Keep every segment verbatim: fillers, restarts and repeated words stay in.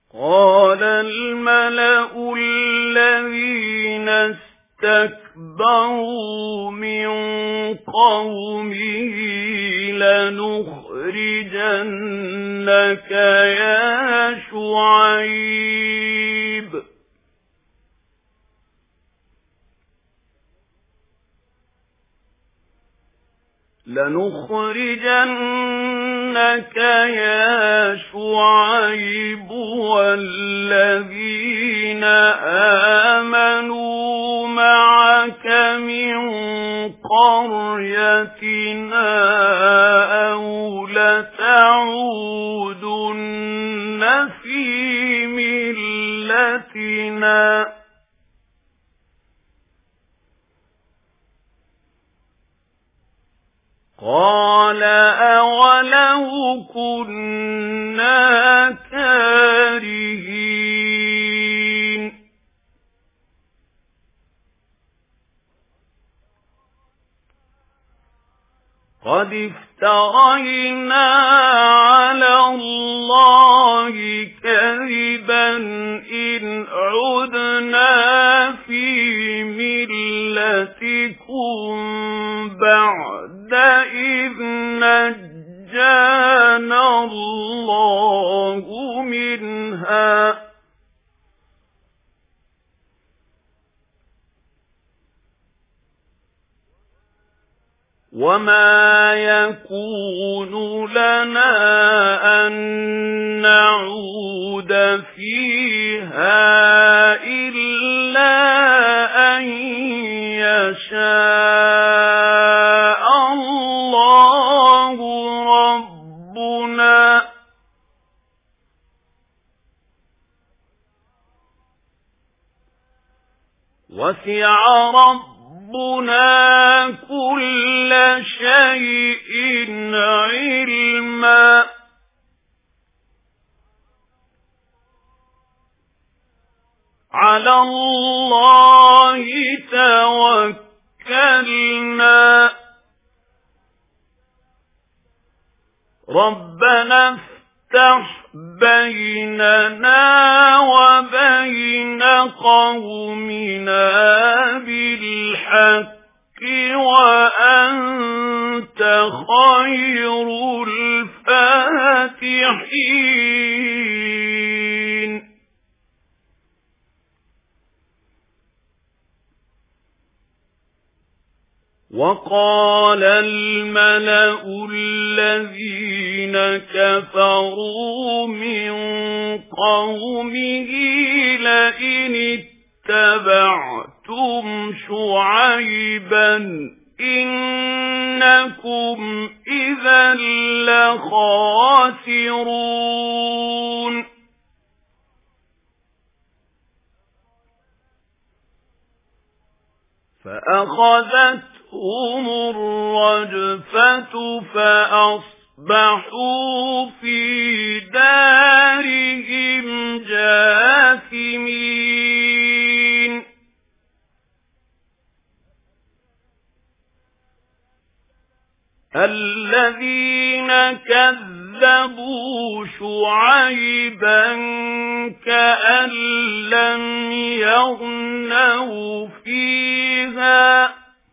قال الملأ الذين استكبروا من قومه لنخرجنك يا شعيب لنخرجنك يا شعيب والذين آمنوا معك من قريتنا أو لتعودن في ملتنا قال أولو كنا كارهين قد افترينا على الله كذبا إن عدنا في ملتكم بعد إذ نجانا الله منها وما يكون لنا أن نعود فيها إلا أن يشاء الله ربنا وسع ربنا كل شيء علما على الله توكلنا ربنا افتح بيننا وبين قومنا بالحق وأنت خير الفاتحين وقال الملأ الذين كفروا من قومه لئن اتبعتم شعيبا إنكم إذا لخاسرون فأخذتهم الرجفة فأصبحوا في دارهم جاثمين الذين كذبوا شعيبا كأن لم يغنوا فيها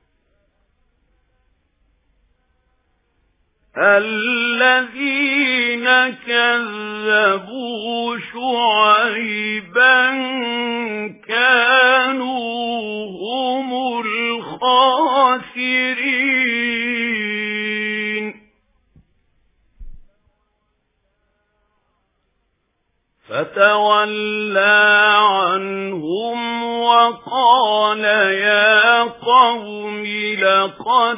الذين كذبوا شعيبا كانوا هم الخاسرين فتولى عنهم وقال يا قوم لقد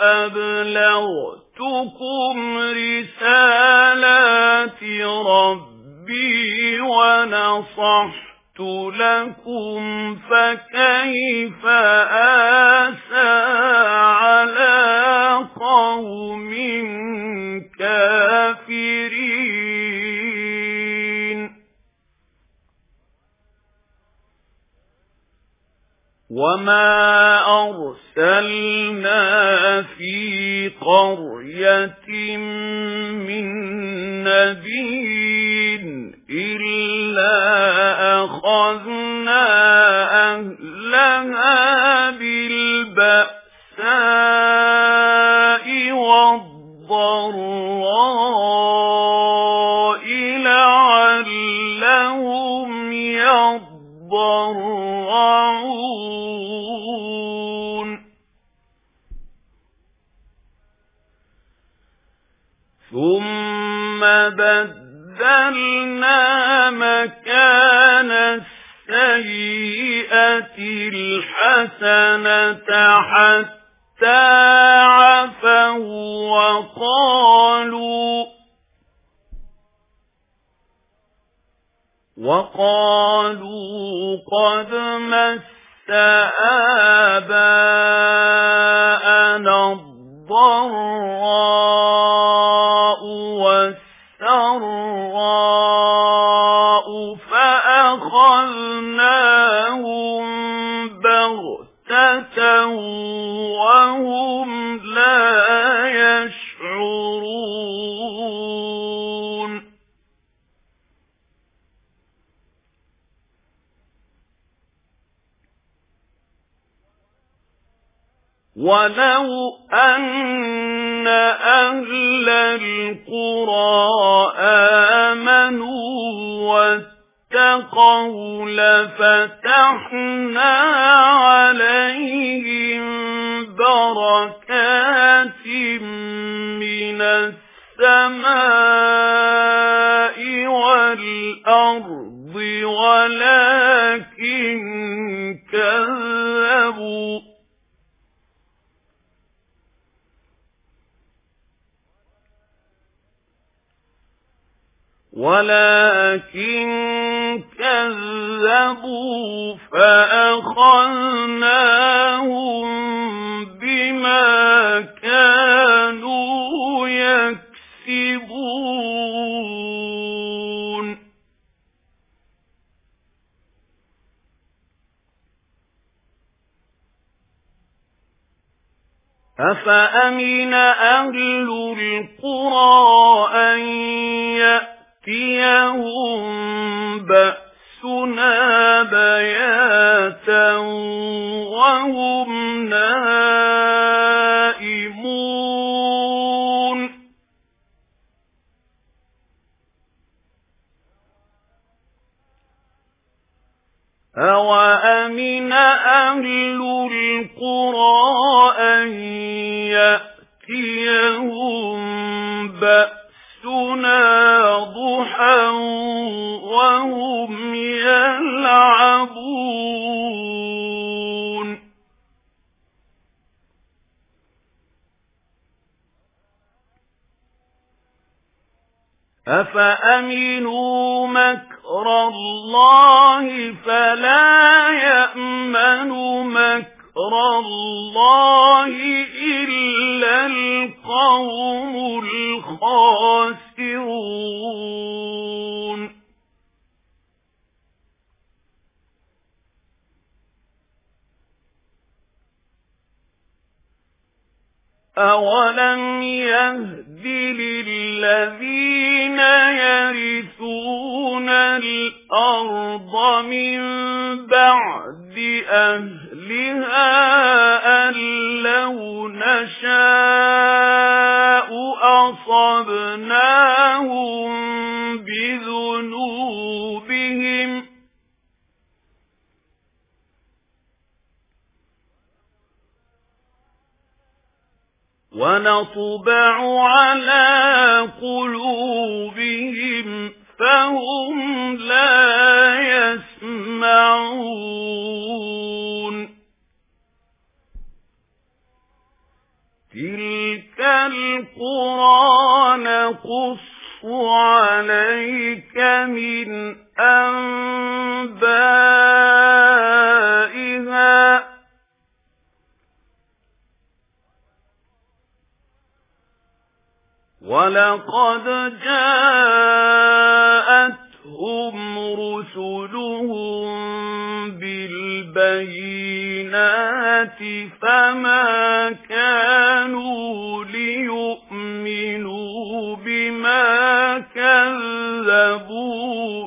أبلغتكم رسالات ربي ونصحت لكم فكيف آسى على قوم كافرين وما أرسلنا في قرية من نبي إِلَّا أَخَذْنَا أَهْلَهَا بِالْبَأْسَاءِ وَالضَّرَّاءِ لَعَلَّهُمْ يَضَّرَّعُونَ ثُمَّ بَدَّلْنَا مَكَانَ السَّيِّئَةِ الْحَسَنَةَ حَتَّى عَفَوْا وَقَالُوا وَقَالُوا قَدْ مَسَّ آبَاءَنَا الضَّرَّاءُ وَالسَّرَّاءُ فَأَخَذْنَاهُمْ بَغْتَةً وَهُمْ لَا يَشْعُرُونَ وَلَوْ أَنَّ أَهْلَ الْقُرَىٰ آمَنُوا وَاتَّقَوْا لَفَتَحْنَا عَلَيْهِم بَرَكَاتٍ مِّنَ السَّمَاءِ وَالْأَرْضِ وَلَكِن كَذَّبُوا ولكن كذبوا فأخذناهم بما كانوا يكسبون أفأمن أهل القرى أن يأتيهم بأسنا بياتا وهم نائمون أوأمن أهل القرى أن يأتيهم بأسنا ضحى وهم يلعبون أفأمنوا مكر الله فلا يأمن مكر الله إلا القوم الخاسرون أَوَلَمْ يَهْدِ لِلَّذِينَ يَرِثُونَ الْأَرْضَ مِنْ بَعْدِ أَهْلِهَا أَنْ لَوْ نَشَاءُ أَصَبْنَاهُمْ بِذُنُوبِهِمْ وَنَطْبَعُ عَلَى قُلُوبِهِمْ فَهُمْ لَا يَسْمَعُونَ تِلْكَ الْقُرَى نَقُصُّ عَلَيْكَ مِنْ أَنْبَائِهَا وَلَقَدْ جَاءَتْهُمْ رُسُلُهُم بِالْبَيِّنَاتِ فَمَا كَانُوا لِيُؤْمِنُوا بِمَا كَذَّبُوا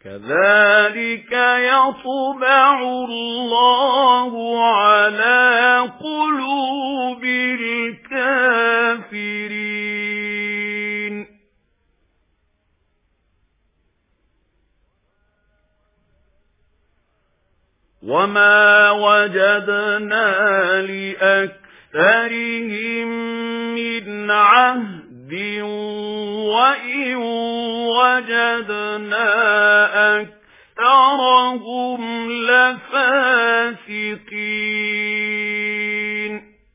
كذلك يطبع الله على قلوب الكافرين. وما وجدنا لأكثرهم من عهد وإن وجدنا أكثرهم لفاسقين.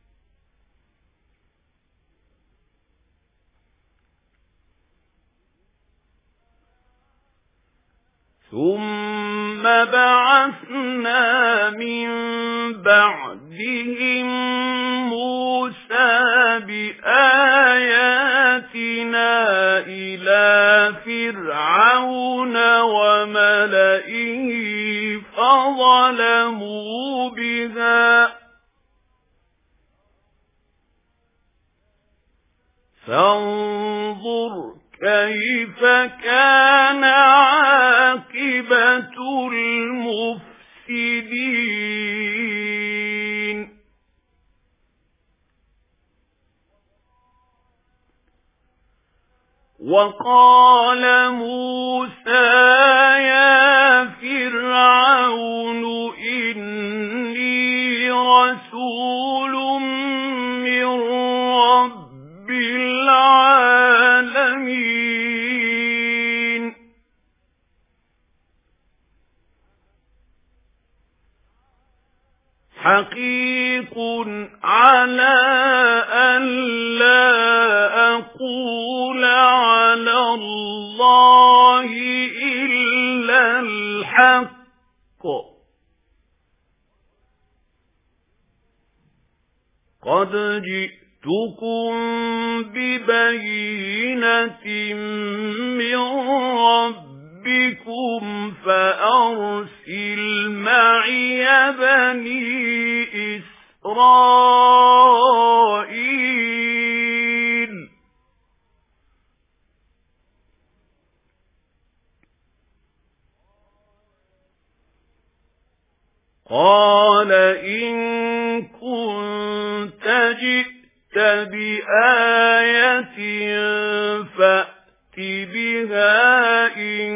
ثم بعثنا من بعدهم موسى بآياتنا إلى فرعون وملئه فظلموا بها فانظر كيف كان عاقبة المفسدين. وقال موسى يا فرعون إني رسول من رب العالمين حقيق على أن لا أقول على الله إلا الحق قد جئتكم ببينة من ربكم فأرسل معي بني إسرائيل. قال إن كنت جئت بآية فأت بها إن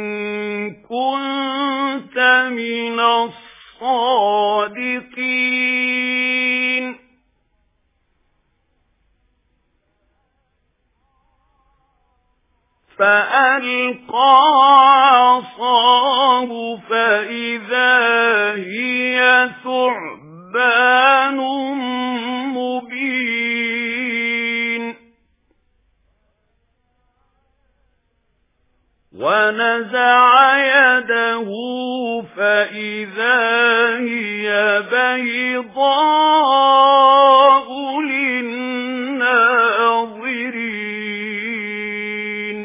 كنت من الصادقين. فألقى عصاه فإذا هي ثعبان مبين ونزع يده فإذا هي بيضاء للناظرين.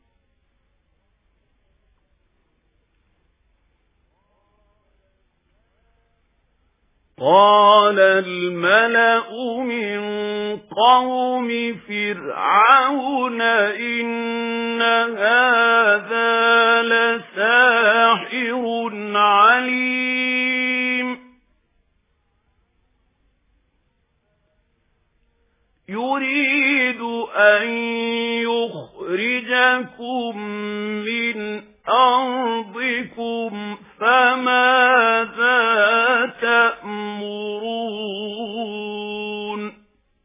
قال الملأ من قوم فرعون إن هذا لساحر عليم يريد أن يخرجكم من أرضكم فماذا تأمرون.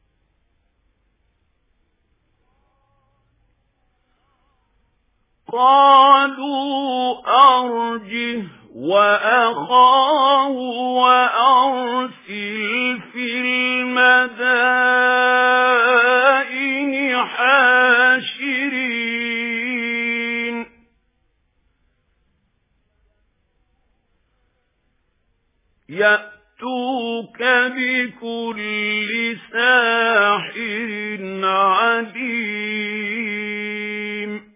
قالوا أرجه وأخاه وأرسل في المدائن حاشرين يأتوك بكل ساحر عليم.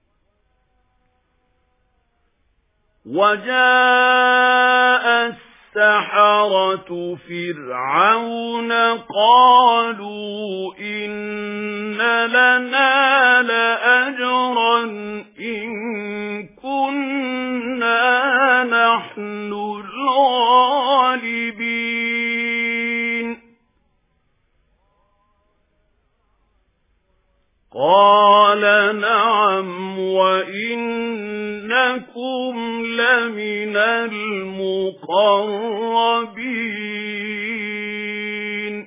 وجاء السحرة فرعون قالوا إن لنا لأجرا إن كنا نحن الغالبين قال نعم وإنكم لمن المقربين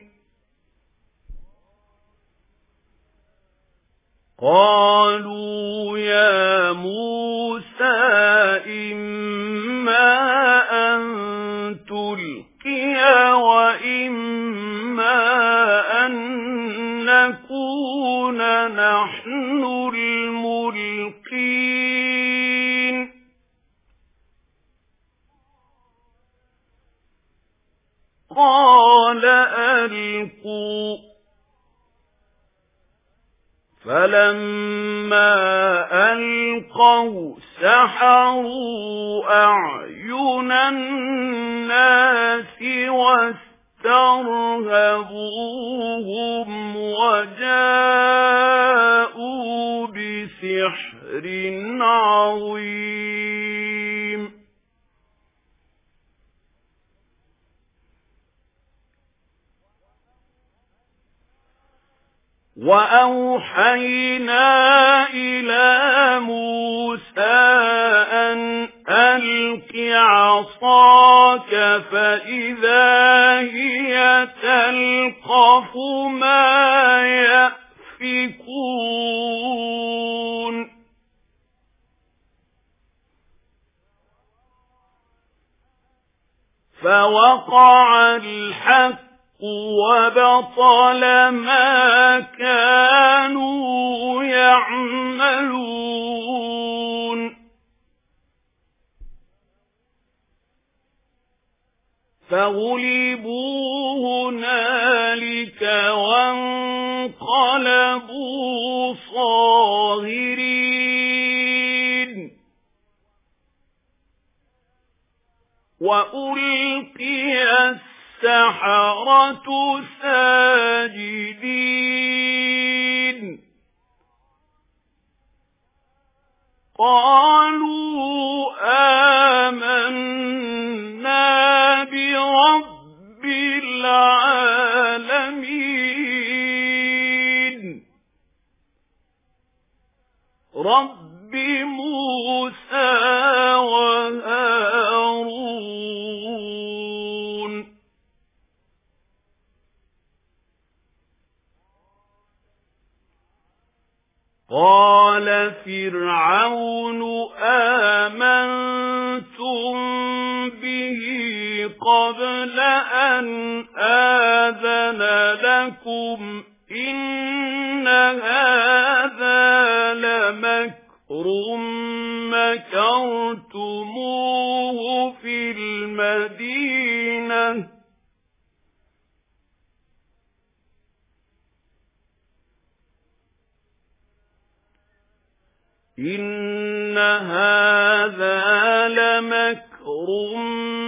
قالوا يا موسى إما أن تلقي وإما أن نكون نحن الملقين قال ألقوا فلما ألقوا سحروا أعين الناس واسترهبوهم وجاءوا بسحر عظيم وأوحينا إلى موسى أن ألق عصاك فإذا هي تلقف ما يأفكون فوقع الحق وبطل ما كانوا يعملون فغلبوا هنالك وانقلبوا صاغرين وألقي السحرة ساجدين قالوا آمنا برب العالمين رب موسى وهارون قال فرعون آمنتم به قبل أن آذن لكم إن هذا لمكر مكرتموه في المدينة إن هذا لمكر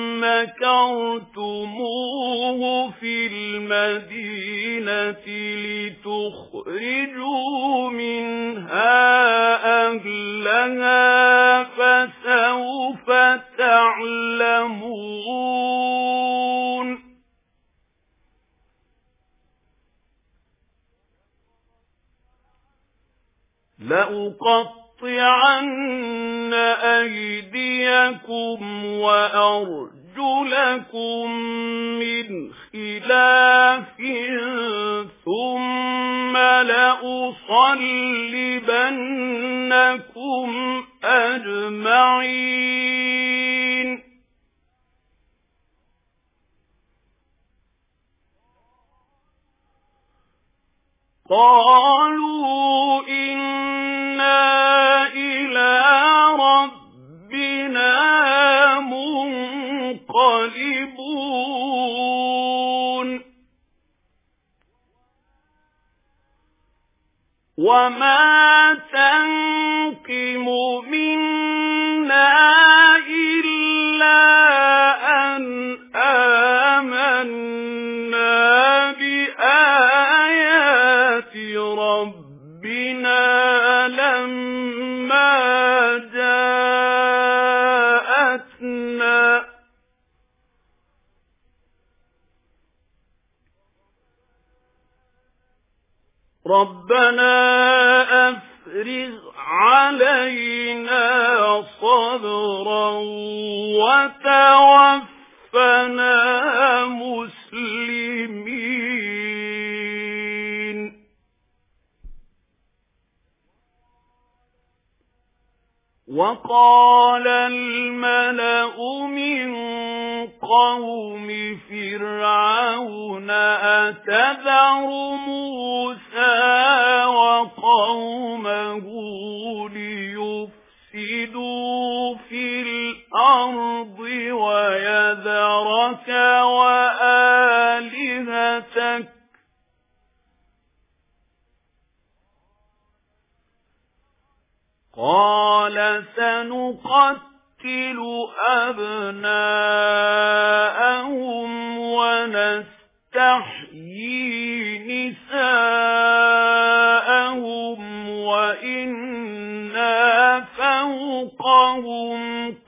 مكرتموه في المدينة لتخرجوا منها أهلها فسوف تعلمون لأقطعن أيديكم وأرجلكم من خلاف ثم لأصلبنكم أجمعين قالوا إنا إلى ربنا منقلبون وما تنقم منا إلا أن ربنا أفرغ علينا صبرا وتوفنا مسلمين. وقال الملأ من قوم فرعون أتذر موسى وقومه ليفسدوا في الأرض ويذرك وآلهتك قال سنقتل أبناءهم ونستحيي نساءهم وإنا فوقهم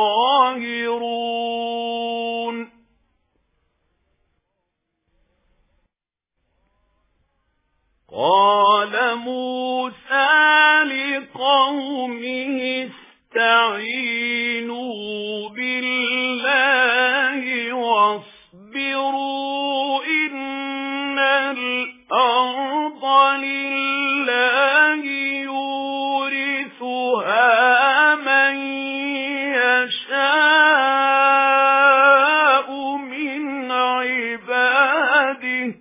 قاهرون. قال موسى لقومه استعينوا بالله واصبروا إن الأرض لله يورثها من يشاء من عباده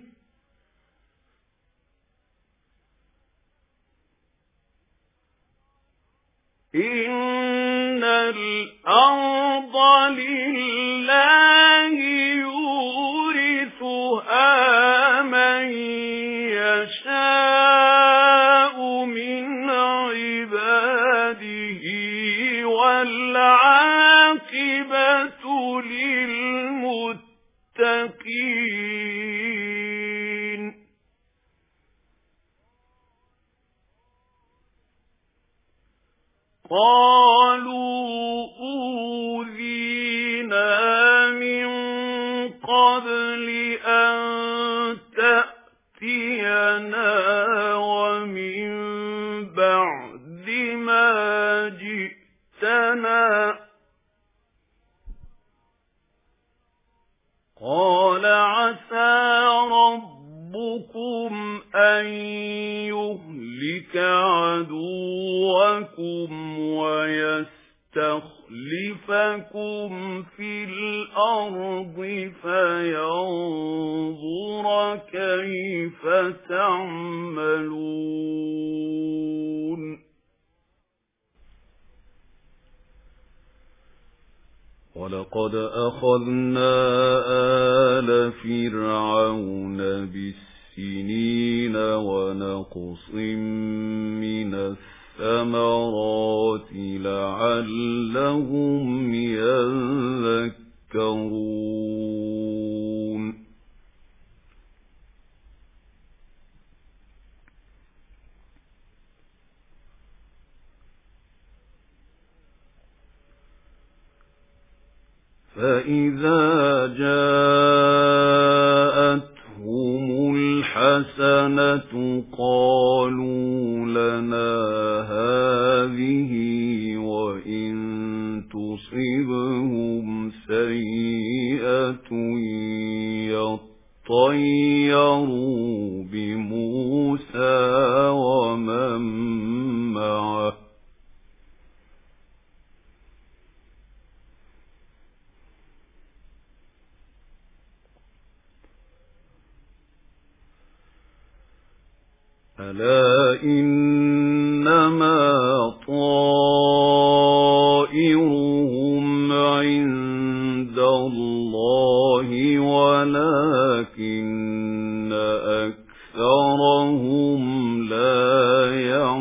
إن الأرض لله يورثها من يشاء من عباده والعاقبة للمتقين. قالوا أوذينا من قبل أن تأتينا ومن بعد ما جئتنا قال عسى ربكم أن يهلك عدوكم ويستخلفكم في الأرض فينظر كيف تعملون. ولقد أخذنا آل فرعون بالسنين ونقص من الثمرات لعلهم يذكرون. فإذا جاءتهم الحسنة قالوا لنا هذه وإن تصبهم سيئة يطيروا بموسى ومن معه ألا إنما طائرهم عند الله ولكن أكثرهم لا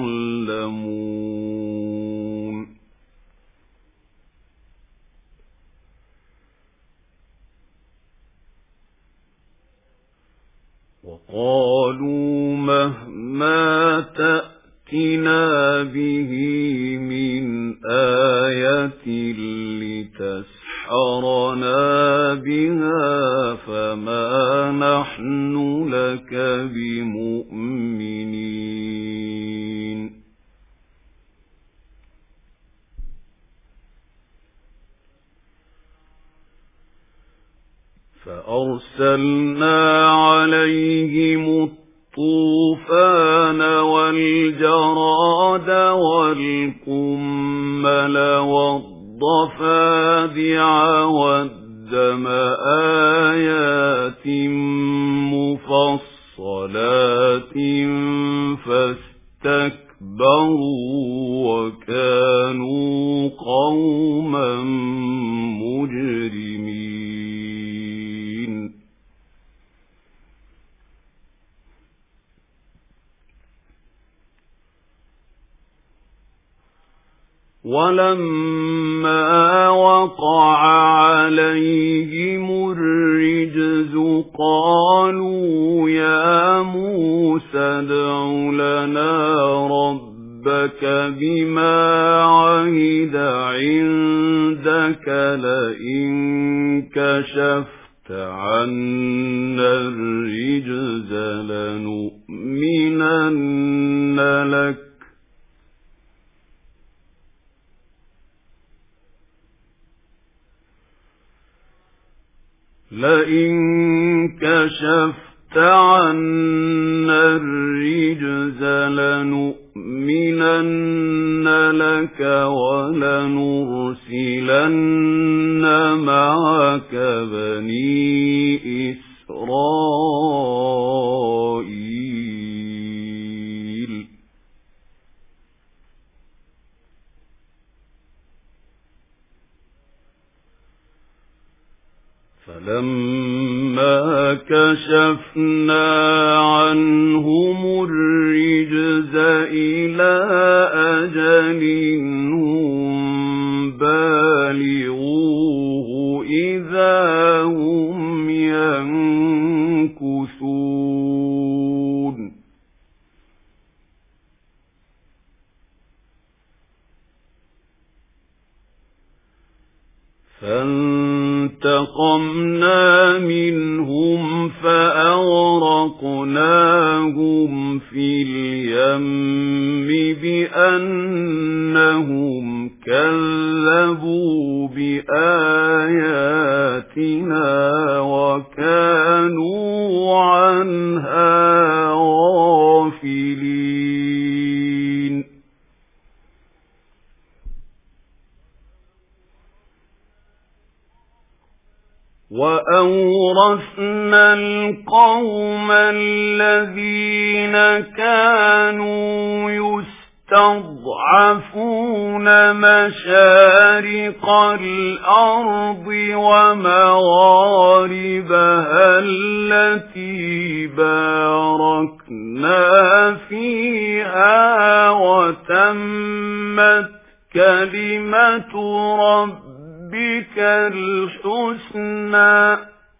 يعلمون. وقالوا مهما تأتنا به من آية لتسحرنا بها فما نحن لك بمؤمنين. فأرسلنا عليهم الطوفان والجراد والقمل والضفادع والدم آيات مفصلات فاستكبروا وكانوا قوما مجرمين. ولما وقع عليهم الرجز قالوا يا موسى ادع لنا ربك بما عهد عندك لئن كشفت عنا الرجز لنؤمنن لك لئن كشفت عنا الرجز لنؤمنن لك ولنرسلن معك بني إسرائيل. فلما كشفنا عنهم الرجز إلى أجل هم بالغوه إذا هم ينكثون. فانتقمنا منهم فأغرقناهم في اليم بأنهم كذبوا بآياتنا وكانوا عنها غافلين. وأورثنا القوم الذين كانوا يستضعفون مشارق الأرض ومغاربها التي باركنا فيها وتمت كلمة ربنا ربك الحسنى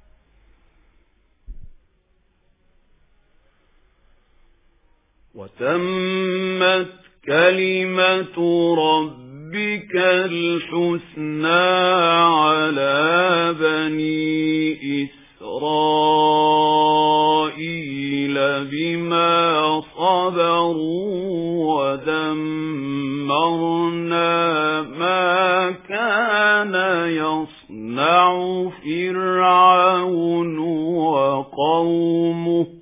وتمت كلمة ربك الحسنى على بني إسرائيل بما صبروا ودمرنا ما كان يصنع فرعون وقومه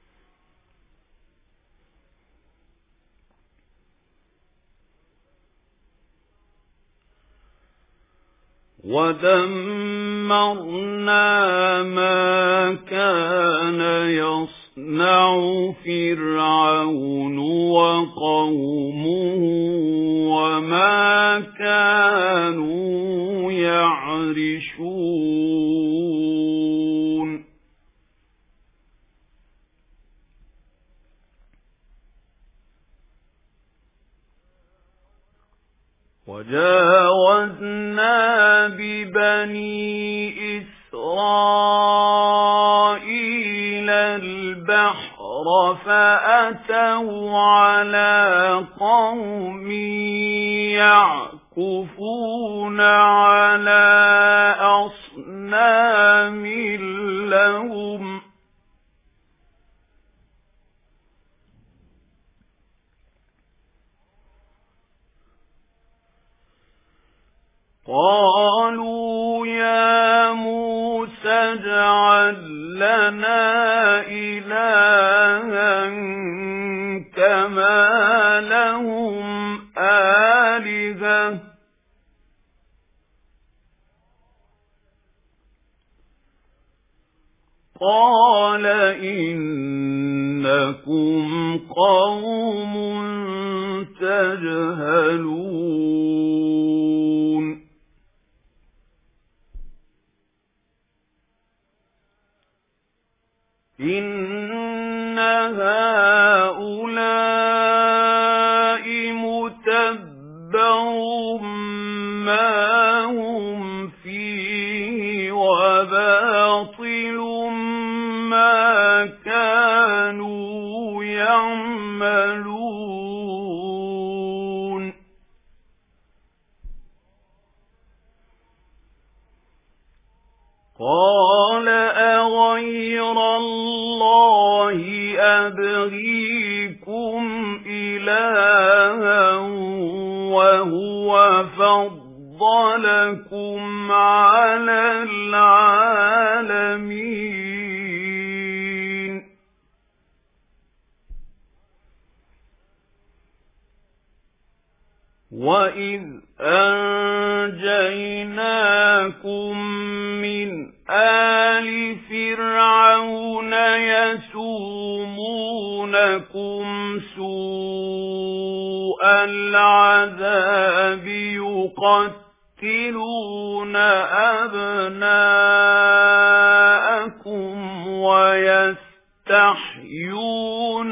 ودمرنا ما كان يصنع فرعون وقومه وما كانوا يعرشون. وجاوزنا ببني إسرائيل البحر فأتوا على قوم يعكفون على أصنام لهم قالوا يا موسى تجعل لنا إلها كما لهم آلهة قال إنكم قوم تجهلون إن هؤلاء متبر ما هم فيه وباطل ما كانوا يعملون قال أغير الله أبغيكم إلها وهو فضلكم على العالمين وإذ أنجيناكم من آل فرعون يسومونكم سوء العذاب يقتلون أبناءكم ويستحيون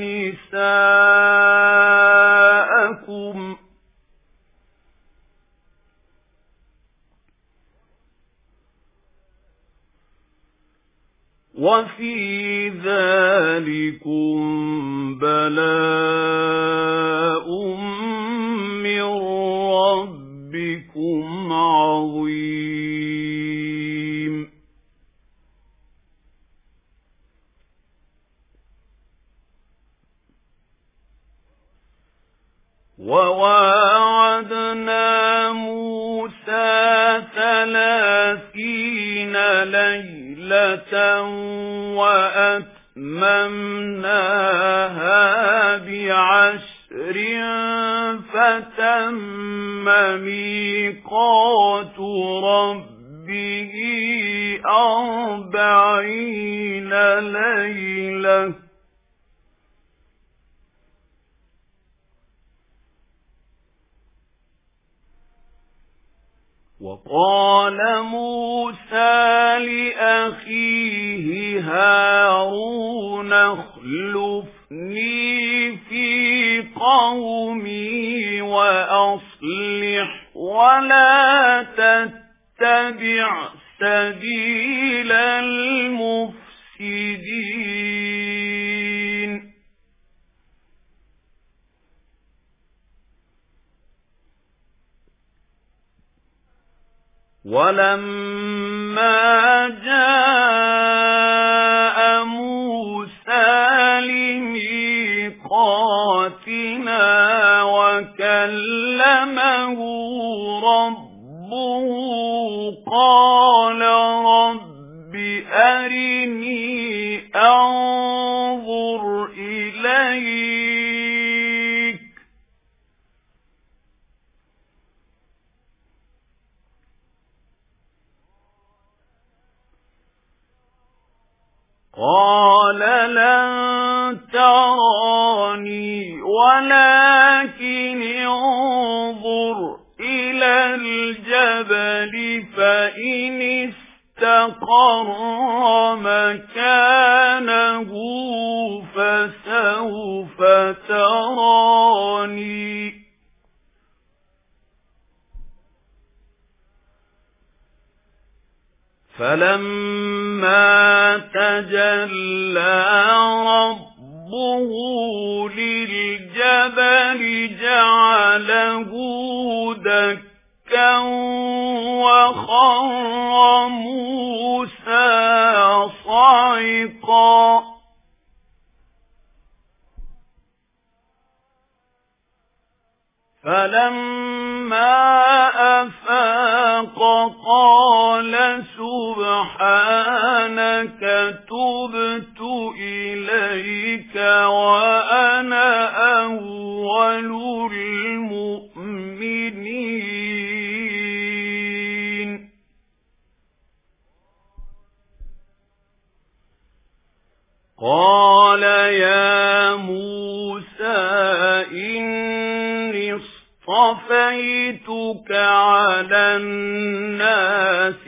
نساءكم وفي ذلكم بلاء من ربكم عظيم وواعدنا موسى ثلاثين ليلة وأتممناها بعشر فتم ميقات ربه أربعين ليلة وقال موسى لأخيه هارون اخلفني في قومي وأصلح ولا تتبع سبيل المفسدين ولما جاء موسى لميقاتنا وكلمه ربه قال رب أرني أنظر إليك قال لن تراني ولكن انظر إلى الجبل فإن استقر مكانه فسوف تراني فلما تجلى ربه للجبل جعله دكا وخر موسى صعقا فلما أفاق فانطلق قال سبحانك تبت إليك وأنا أول المؤمنين قال يا موسى إني اصطفيتك على الناس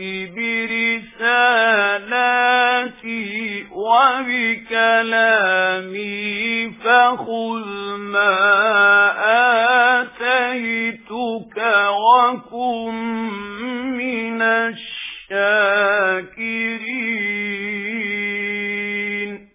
برسالاتي وبكلامي فخذ ما آتيتك وكن من الشاكرين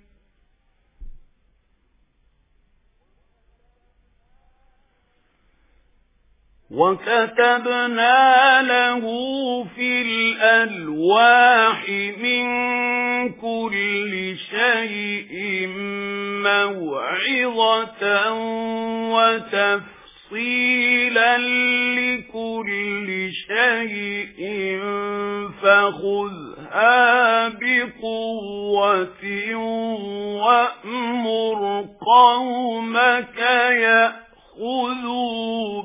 وكتبنا له في الألواح من كل شيء موعظة وتفصيلا لكل شيء فخذها بقوة وأمر قومك يأخذوا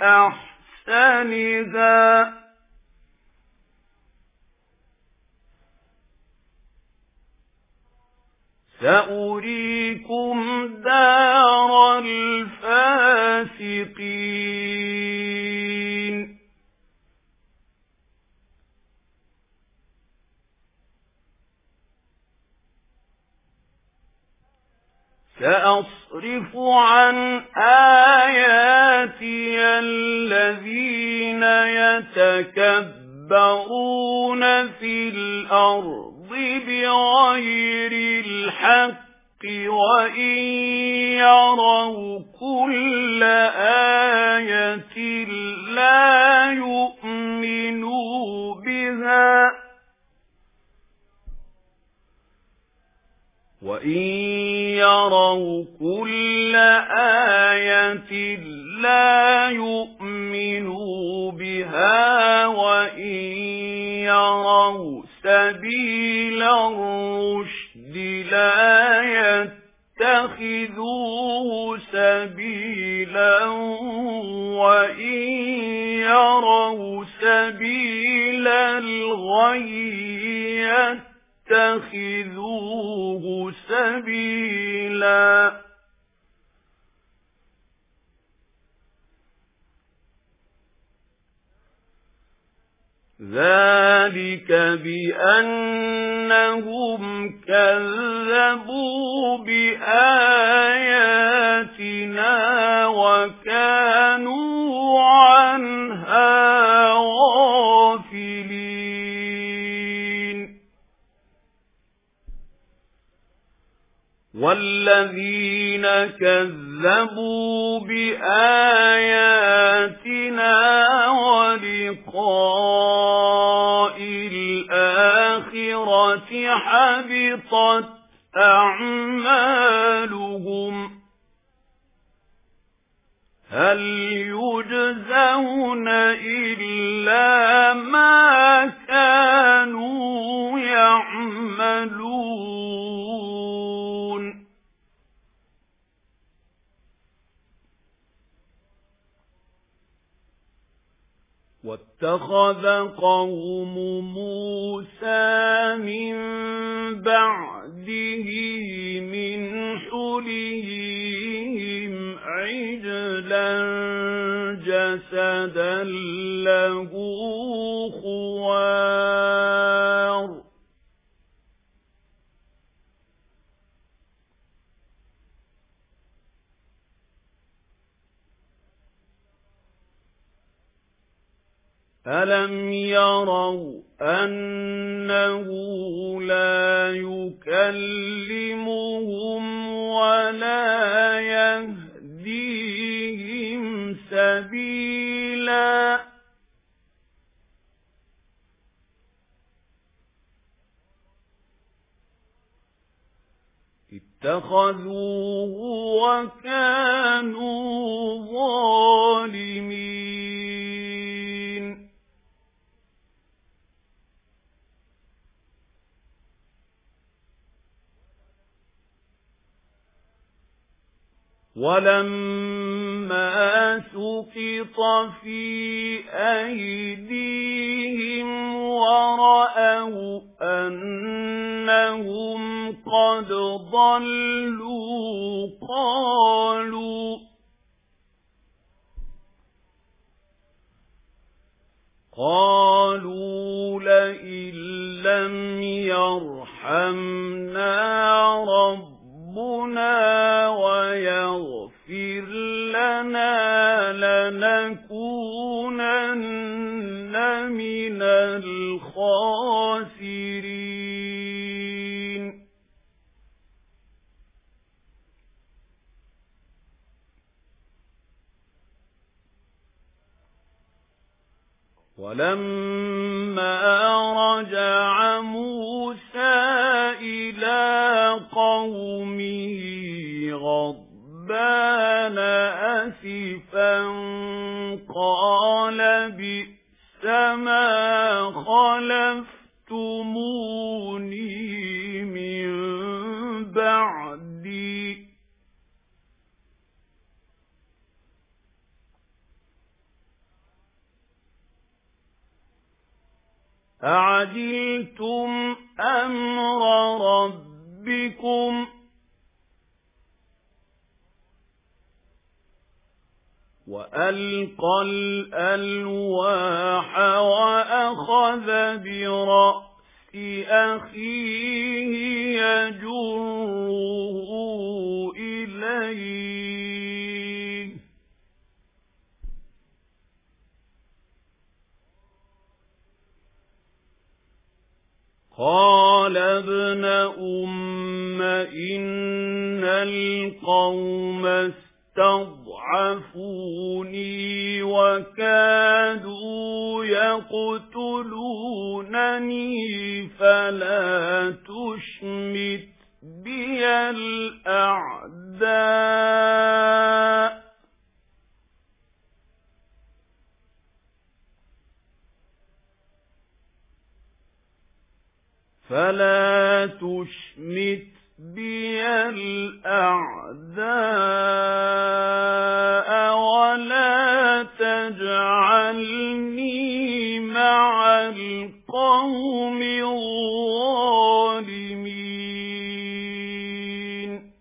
بأحسنها سأريكم دار الفاسقين سأصرف عن آياتي الذين يتكبرون في الأرض بغير الحق وإن يروا كل آية لا يؤمنوا بها وإن يروا كل آية لا يؤمنوا بها وإن يروا سبيل الرشد لا يتخذوه سبيلا وإن يروا سبيل الغي يتخذوه سبيلا ذلك بأنهم كذبوا بآياتنا وكانوا عنها غافلين والذين كذبوا بآياتنا ولقاء الآخرة حبطت أعمالهم هل يجزون إلا ما كانوا يعملون واتخذ قوم موسى من بعده من حليهم عجلا جسدا له خوار ألم يروا أنه لا يكلمهم ولا يهديهم سبيلا اتخذوه وكانوا ظالمين وَلَمَّا سُقِطَ فِي أَيْدِيهِمْ وَرَأَوْا أَنَّهُمْ قَدْ ضَلُّوا قَالُوا قَالُوا لَئِن لَّمْ يَرْحَمْنَا رَبُّنَا وَيَغْفِرْ لَنَا لَنَكُونَنَّ مِنَ الْخَاسِرِينَ وَلَمَّا رَجَعَ مُوسَى إِلَى قَوْمِهِ غَضْبَانَ أَسِفًا قَالَ بِئْسَمَا خَلَفْتُمُونِي مِن بَعْدِي أَعَجِلْتُمْ أَمْرَ رَبِّكُمْ وَأَلْقَى الْأَلْوَاحَ وَأَخَذَ بِرَأْسِ أَخِيهِ يَجُرُّهُ إِلَيْهِ قَالَ ابْنَ أُمَّ إِنَّ الْقَوْمَ اسْتَضْعَفُونِي وَكَادُوا يَقْتُلُونَنِي فَلَا تُشْمِتْ بِيَ الْأَعْدَاءَ فَلَا تُشْمِتْ بِيَ الْأَعْدَاءَ وَلَا تَجْعَلْنِي مَعَ الْقَوْمِ الظَّالِمِينَ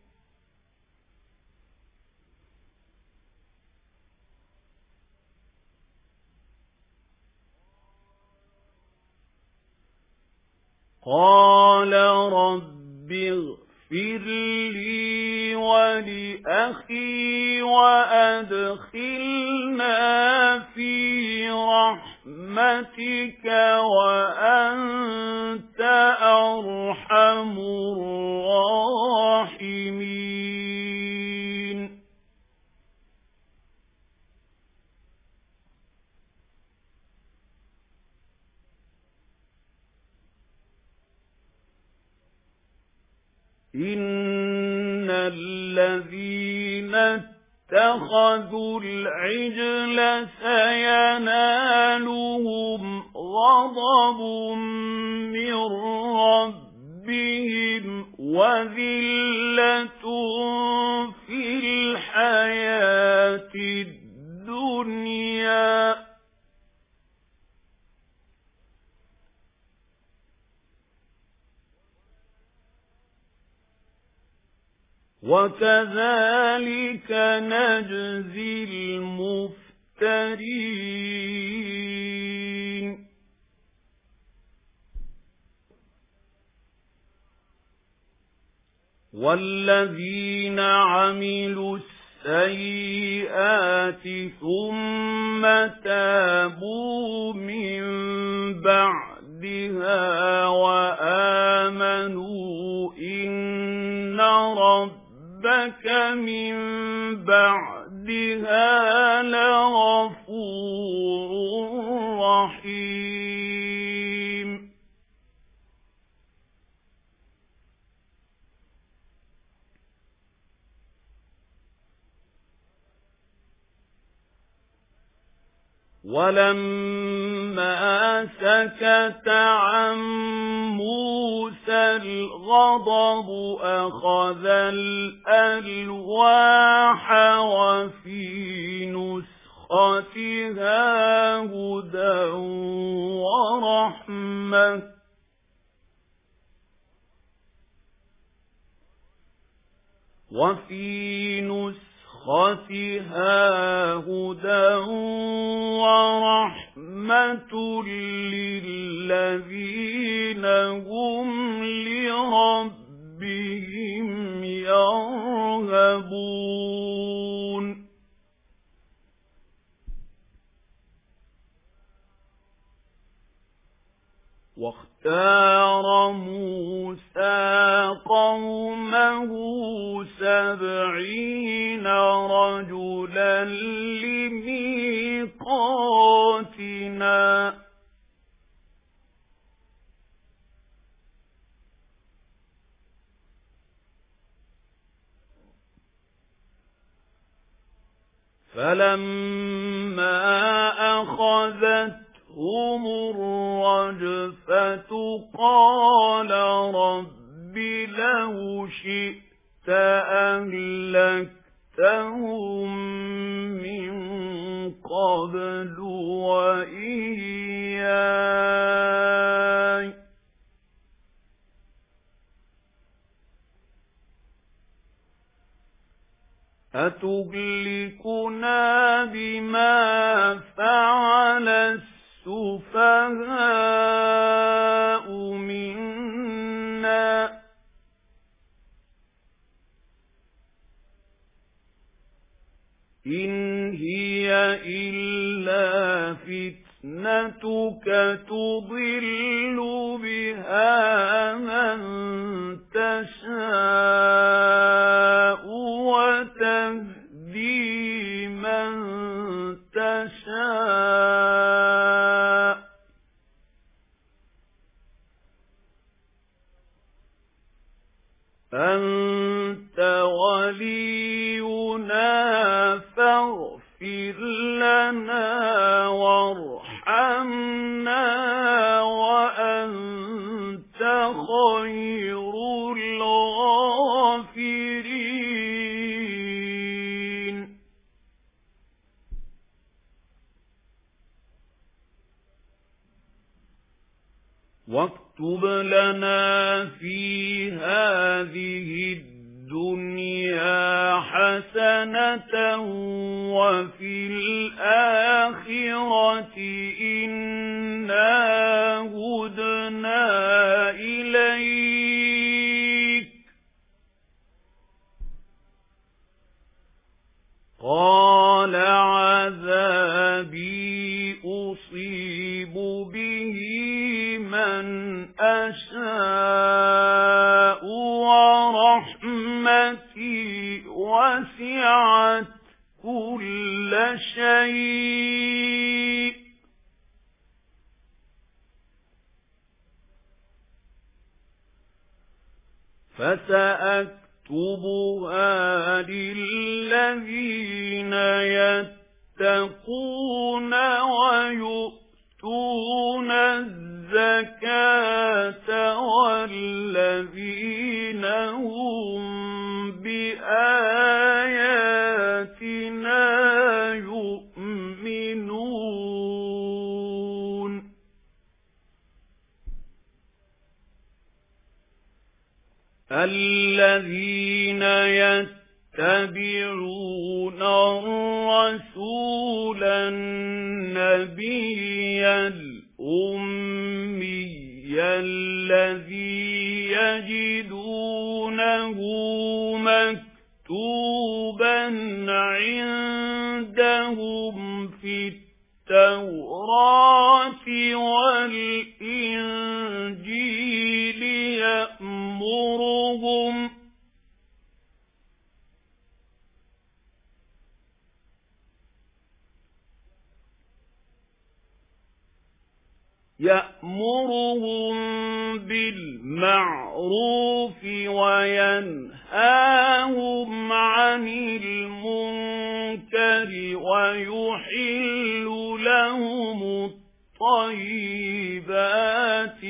قَالَ رَبِّ اغْفِرْ لِي وَلِأَخِي وَأَدْخِلْنَا فِي رَحْمَتِكَ وَأَنْتَ أَرْحَمُ الرَّاحِمِينَ إِنَّ الَّذِينَ اتَّخَذُوا الْعِجْلَ سَيَنَالُهُمْ غَضَبٌ مِّن رَّبِّهِمْ وَذِلَّةٌ فِي الْحَيَاةِ الدُّنْيَا وَكَذَلِكَ نَجْزِي الْمُفْتَرِينَ وَالَّذِينَ عَمِلُوا السَّيِّئَاتِ ثُمَّ تَابُوا مِن بَعْدِهَا وَآمَنُوا إِنَّ رَبَّكَ رَبَّكَ مِن بَعْدِهَا لَغَفُورٌ رَّحِيمٌ وَلَمَّا سكت عن موسى الغضب أخذ الألواح وفي نسختها هدى ورحمة وفي نسختها هدى ورحمة للذين هم لربهم يرهبون واختار موسى قومه سبعين رجلا لميقاتنا فلما أخذت هم الرجفة قال رب لو شئت أهلكتهم من قبل وإياي أتهلكنا بما فعل السفهاء منا إن هي إلا فتنتك تضل بها من تشاء وتهدي من تشاء أنت ولينا فاغفر لنا وارحمنا وأنت خير الغافرين واكتب لنا في هذه الدنيا حسنة وفي الآخرة إنا هدنا إليك قال عذابي أصيب به من أشاء ورحمتي وسعت كل شيء فسأكتبها للذين يتقون ويؤتون الزكاة والذين هم بآياتنا يؤمنون الذين يتبعون الرسول النبي الأمي الذي يجدونه مكتوبا عندهم في التوراة والإنجيل يأمرهم يأمرهم بالمعروف وينهاهم عن المنكر ويحل لهم الطيبات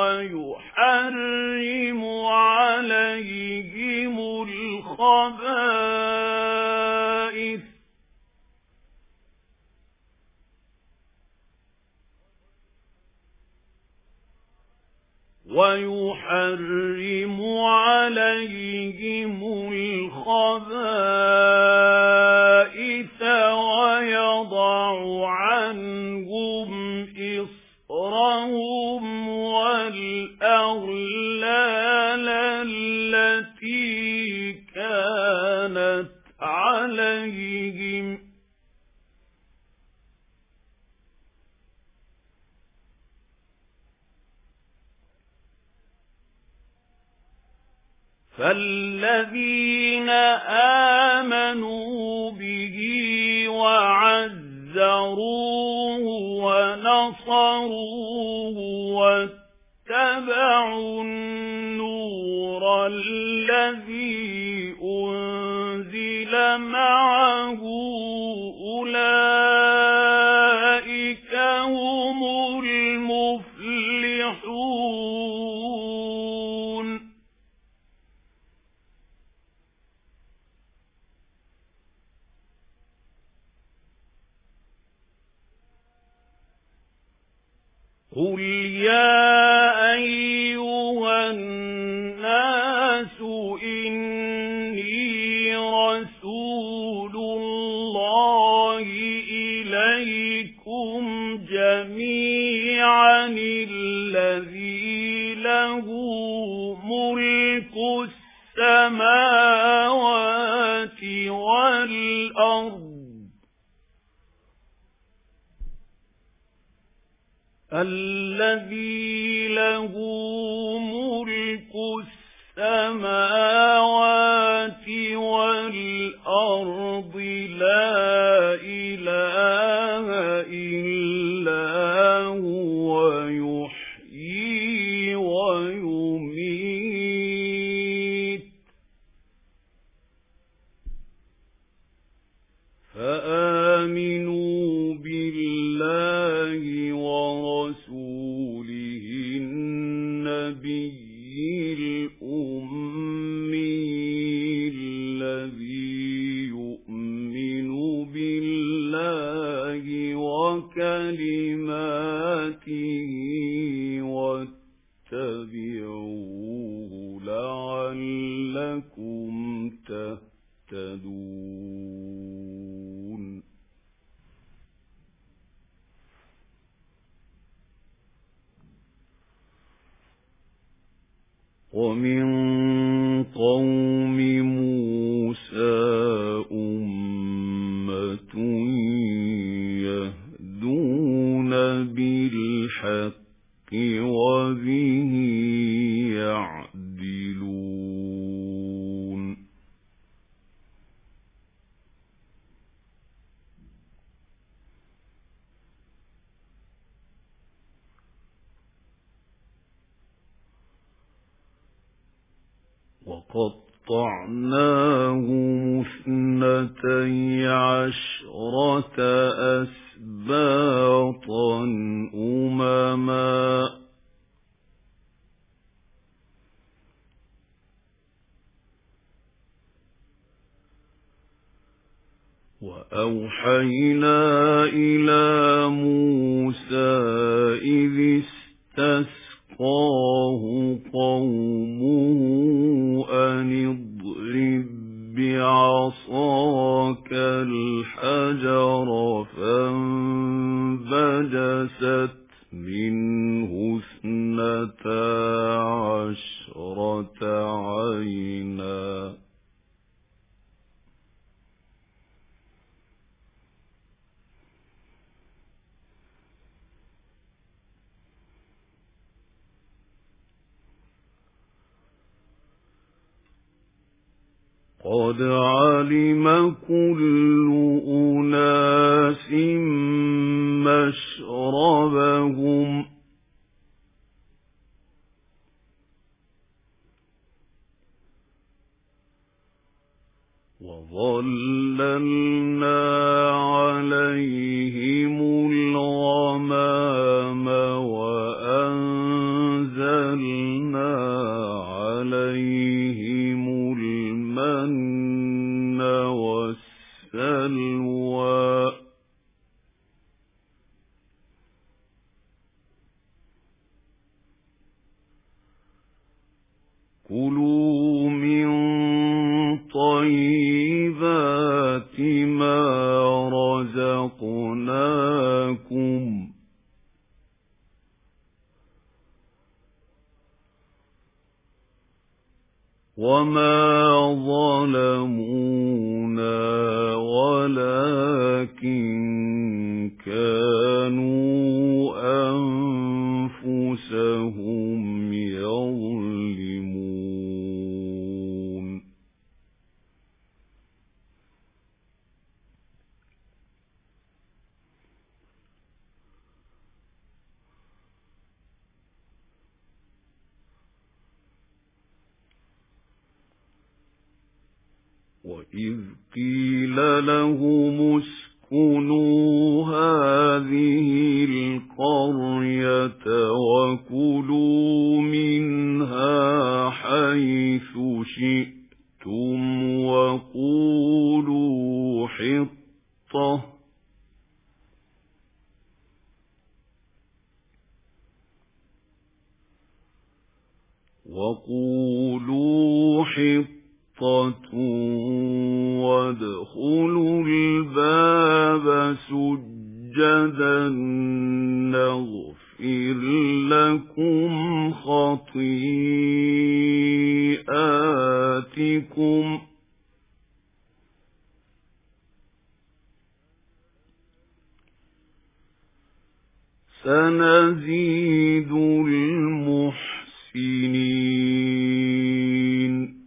ويحرم عليهم الخبائث ويحرم عليهم الخبائث ويضع عنهم إصرهم والأغلال التي كانت عليهم فالذين آمنوا به وعزروه ونصروه واتبعوا النور الذي أنزل معه أولئك هم المفلحون. قُلْ يَا أَيُّهَا النَّاسُ إِنِّي رَسُولُ اللَّهِ إِلَيْكُمْ جَمِيعًا الَّذِي لَهُ مُلْكُ السَّمَاوَاتِ وَالْأَرْضِ الَّذِي لَهُ مُلْكُ السَّمَاوَاتِ وَالْأَرْضِ لَا إِلَٰهَ إِلَّا هُوَ يُحْيِي وَيُمِيتُ فَآمِنُوا بِاللَّهِ ورسوله النبي الأمي الذي يؤمن بالله وكلماته واتبعوه لعلكم تهتدون. ومن قوم موسى أمة يهدون بالحق وبه يعدلون. وقطعناهم اثنتي عشرة أسباطا أمما وأوحينا إلى موسى إذ استسقاه قومه أن اضرب بعصاك الحجر فانبجست منه اثنتا عشرة عينا قد علم كل أناس مشربهم وظللنا عليهم الغمام كُلُوا مِن طَيِّبَاتِ مَا رَزَقْنَاكُمْ وَمَا ظَلَمُونَا وَلَكِن كَانُوا أَنفُسَهُمْ يَظْلِمُونَ وَإِذْ قِيلَ لَهُمُ اسْكُنُوا هَٰذِهِ الْقَرْيَةَ وَكُلُوا مِنْهَا حَيْثُ شِئْتُمْ وَقُولُوا حِطَّةٌ وَقُولُوا حِطَّةٌ وَادْخُلُوا الْبَابَ سُجَّدًا نَّغْفِرْ لَكُمْ خَطِيئَاتِكُمْ سَنَزِيدُ الْمُحْسِنِينَ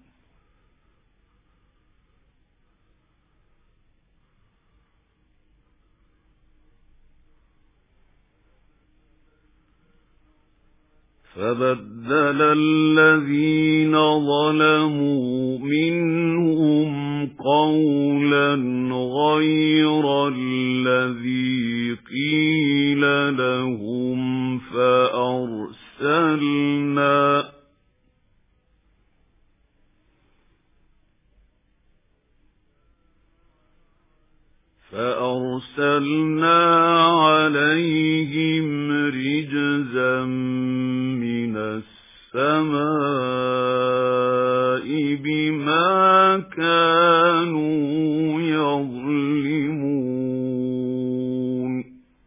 فَبَدَّلَ الَّذِينَ ظَلَمُوا مِنْهُمْ قَوْلًا غَيْرَ الَّذِي قِيلَ لَهُمْ فَأَرْسَلْنَا فَأَرْسَلْنَا عَلَيْهِمْ رِجْزًا مِّنَ السَّمَاءِ بِمَا كَانُوا يَظْلِمُونَ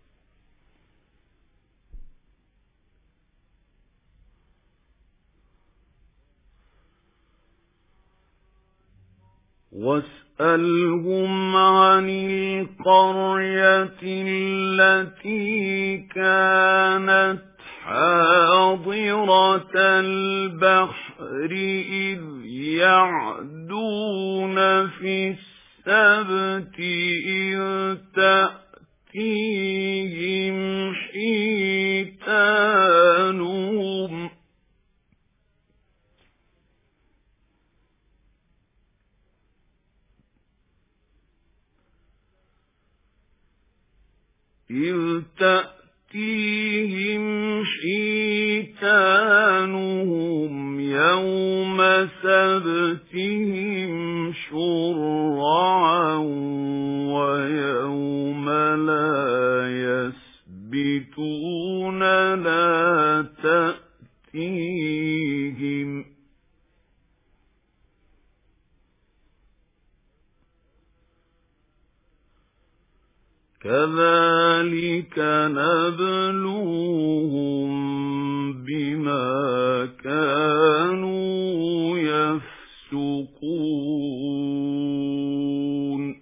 وَاسْأَلْهُمْ عَنِ الْقَرْيَةِ الَّتِي كَانَتْ حَاضِرَةَ الْبَحْرِ إِذْ يَعْدُونَ فِي السَّبْتِ إِذْ تَأْتِيهِمْ حِيتَانُهُمْ إِذْ تَأْتِيهِمْ حِيتَانُهُمْ يَوْمَ سَبْتِهِمْ شُرَّعًا وَيَوْمَ لَا يَسْبِتُونَ لَا تَأْتِيهِمْ كَذَلِكَ نَبْلُوهُم بِمَا كَانُوا يَفْسُقُونَ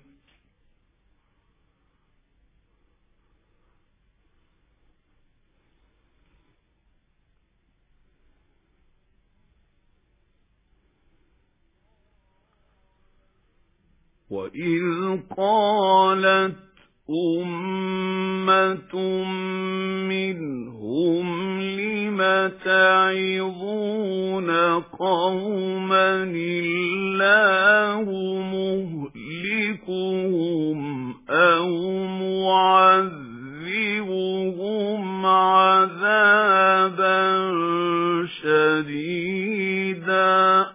وَإِذْ قَالَتْ أُمَّةٌ مِّنْهُمْ لِمَ تَعِظُونَ قَوْمًا اللَّهُ مُهْلِكُهُمْ أَوْ مُعَذِّبُهُمْ عَذَابًا شَدِيدًا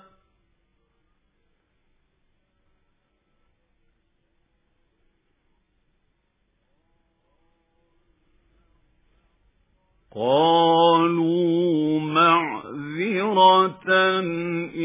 قَالُوا مَعْذِرَةً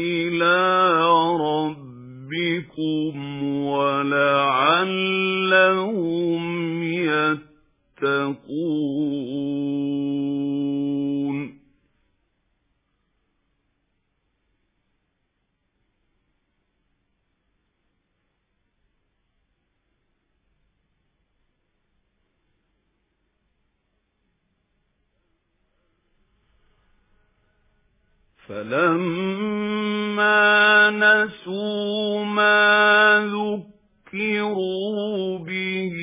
فَلَمَّا نَسُوا مَا ذُكِّرُوا بِهِ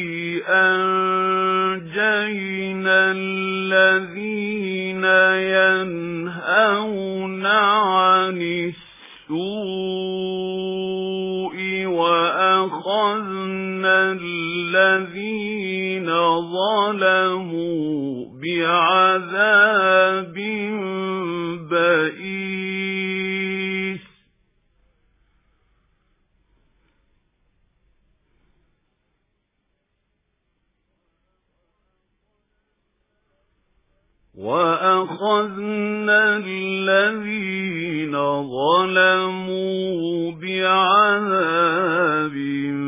أَنجَيْنَا الَّذِينَ يَنْهَوْنَ عَنِ السُّوءِ وَأَخَذْنَا الَّذِينَ ظَلَمُوا بِعَذَابٍ بَئِيسٍ وَأَخَذْنَا الَّذِينَ ظَلَمُوا بِعَذَابٍ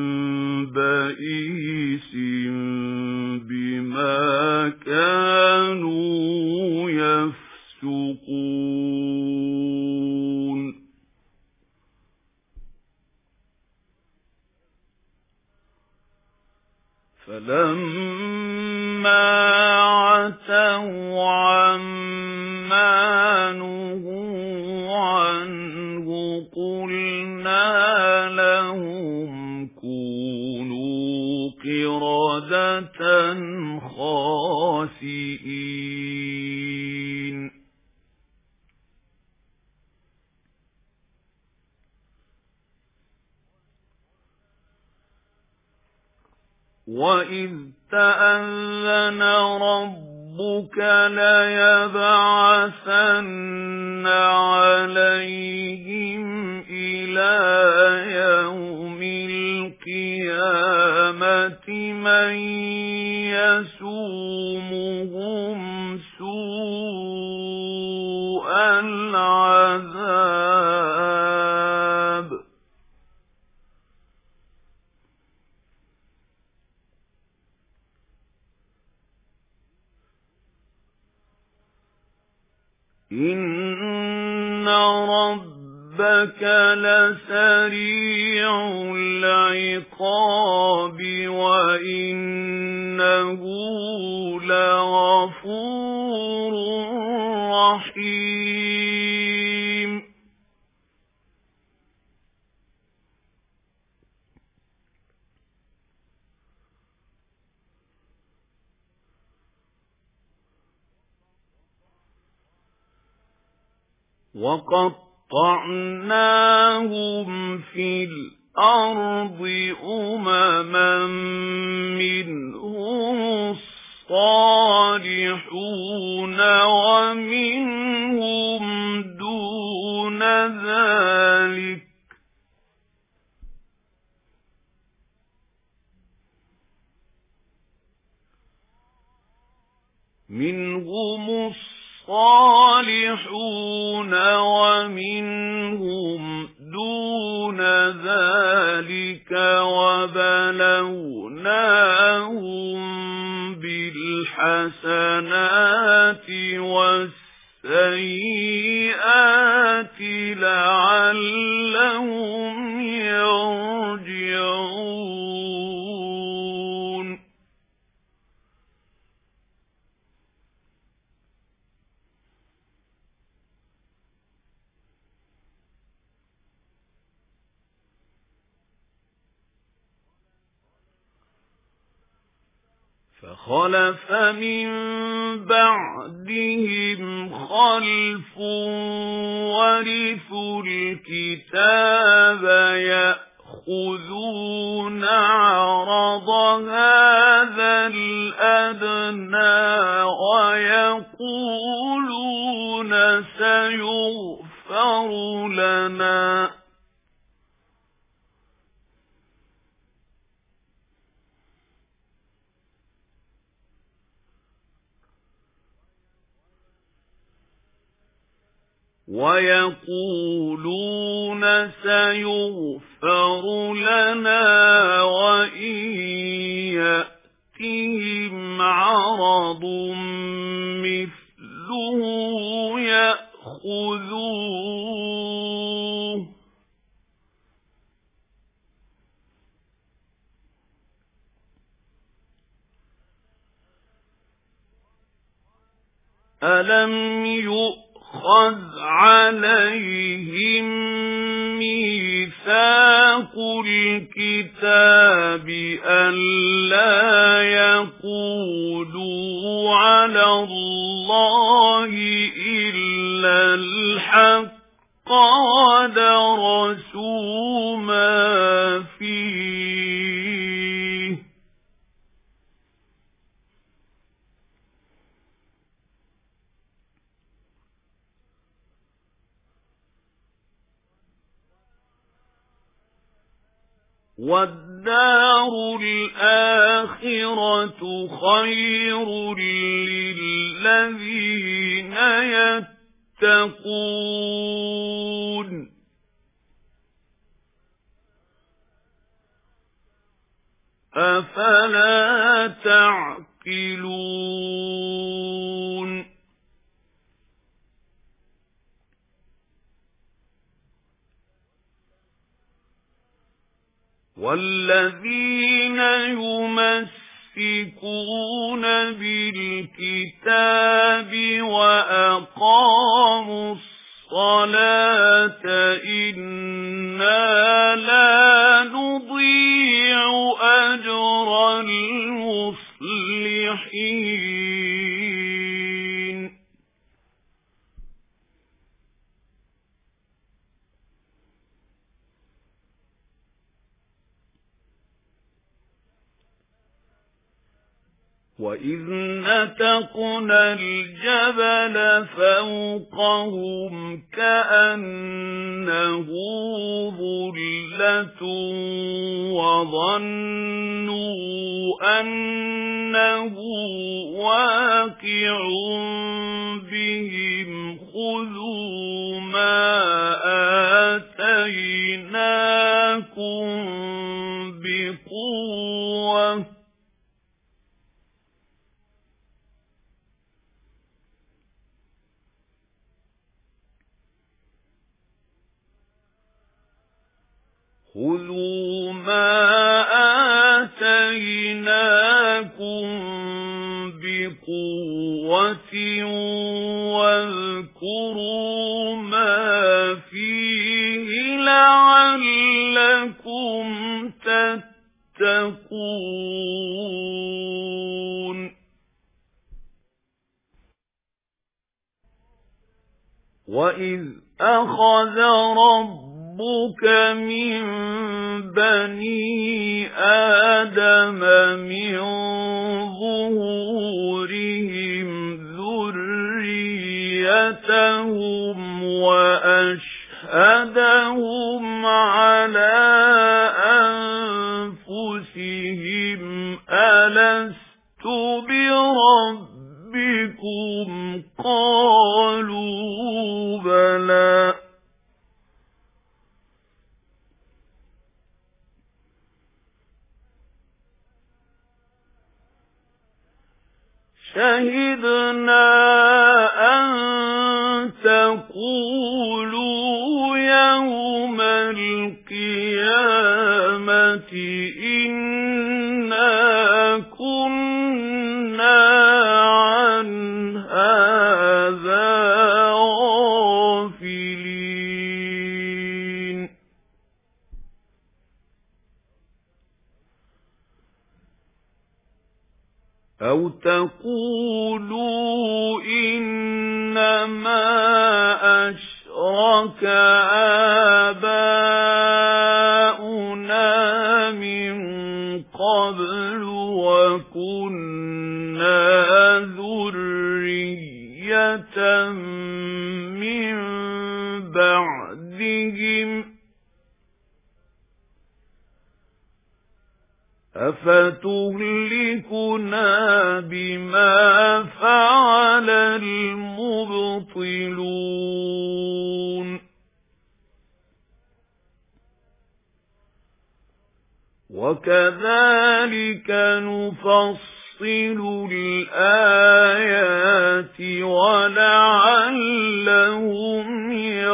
بَئِيسٍ بِمَا كَانُوا يَفْسُقُونَ فَلَمَّا عَتَوْا عَمَّا نُهُوا عَنْهُ قُلْنَا لَهُمْ كُونُوا قِرَدَةً خَاسِئِينَ وَإِذْ تَأَذَّنَ رَبُّكَ لَيَبْعَثَنَّ عَلَيْهِمْ إِلَى يَوْمِ الْقِيَامَةِ مَن يَسُومُهُمْ سُوءَ الْعَذَابِ إِنَّ رَبَّكَ لَسَرِيعُ الْعِقَابِ وَإِنَّهُ لَغَفُورٌ رَّحِيمٌ وَقَطَّعْنَاهُمْ فِي الْأَرْضِ أُمَمًا مِّنْهُمُ الصَّالِحُونَ وَمِنْهُمْ دُونَ ذَلِكَ مِنْهُمُ الصَّالِحُونَ وَمِنْهُمْ دُونَ ذَلِكَ وَبَلَوْنَاهُم بِالْحَسَنَاتِ وَالسَّيِّئَاتِ لَعَلَّهُمْ يَرْجِعُونَ فَخَلَفَ مِن بَعْدِهِمْ خَلْفٌ وَرِثُوا الْكِتَابَ يَأْخُذُونَ عَرَضَ هَذَا الْأَدْنَى وَيَقُولُونَ سَيُغْفَرُ لَنَا وَيَقُولُونَ سَيُغْفَرُ لَنَا وَإِن يَأْتِهِمْ عَرَضٌ مِثْلُهُ يَأْخُذُوهُ أَلَمْ يُؤْخَذْ يُؤْخَذْ عَلَيْهِم مِّيثَاقُ الْكِتَابِ أَلَّا يَقُولُوا عَلَى اللَّهِ إِلَّا الْحَقَّ وَدَرَسُوا مَا فِيهِ وَالدَّارُ الْآخِرَةُ خَيْرٌ لِّلَّذِينَ يَتَّقُونَ أَفَلَا تَعْقِلُونَ وَالَّذِينَ يُمَسِّكُونَ بِالْكِتَابِ وَأَقَامُوا الصَّلَاةَ إِنَّا لَا نُضِيعُ أَجْرَ الْمُصْلِحِينَ وَإِذْ نَتَقْنَا الْجَبَلَ فَوْقَهُمْ كَأَنَّهُ ظُلَّةٌ وَظَنُّوا أَنَّهُ واقع بِهِمْ خُذُوا مَا آتَيْنَاكُمْ بِقُوَّةٍ خُذُوا مَا آتَيْنَاكُمْ بِقُوَّةٍ وَاذْكُرُوا مَا فِيهِ لَعَلَّكُمْ تَتَّقُونَ وَإِذْ أَخَذَ رَبُّكَ رَبُّكَ مِنْ بَنِي آدَمَ مِنْ ظُهُورِهِمْ ذُرِّيَّتَهُمْ وَأَشْهَدَهُمْ عَلَى أَنفُسِهِمْ أَلَسْتُ بِرَبِّكُمْ قَالُوا بَلَى شَهِدْنَا أَن تَقُولُوا يَوْمَ الْقِيَامَةِ إِنَّا كُنَّا عَنْ هَذَا غَافِلِينَ أَوْ تَقُولُوا إِنَّمَا أَشْرَكَ آبَاؤُنَا مِنْ قَبْلُ وَكُنَّا ذُرِّيَّةً مِنْ بَعْدِهِمْ أَفَتُهْلِكُنَا بِمَا فَعَلَ الْمُبْطِلُونَ وَكَذَلِكَ نُفَصِّلُ الْآيَاتِ وَلَعَلَّهُمْ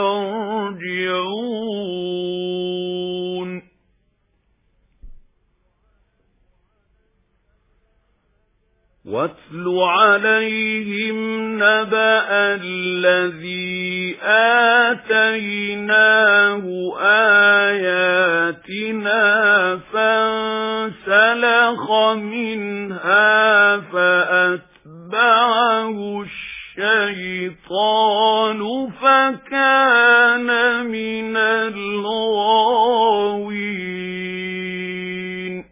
يَرْجِعُونَ واتل عليهم نبأ الذي آتيناه آياتنا فانسلخ منها فأتبعه الشيطان فكان من الغاوين.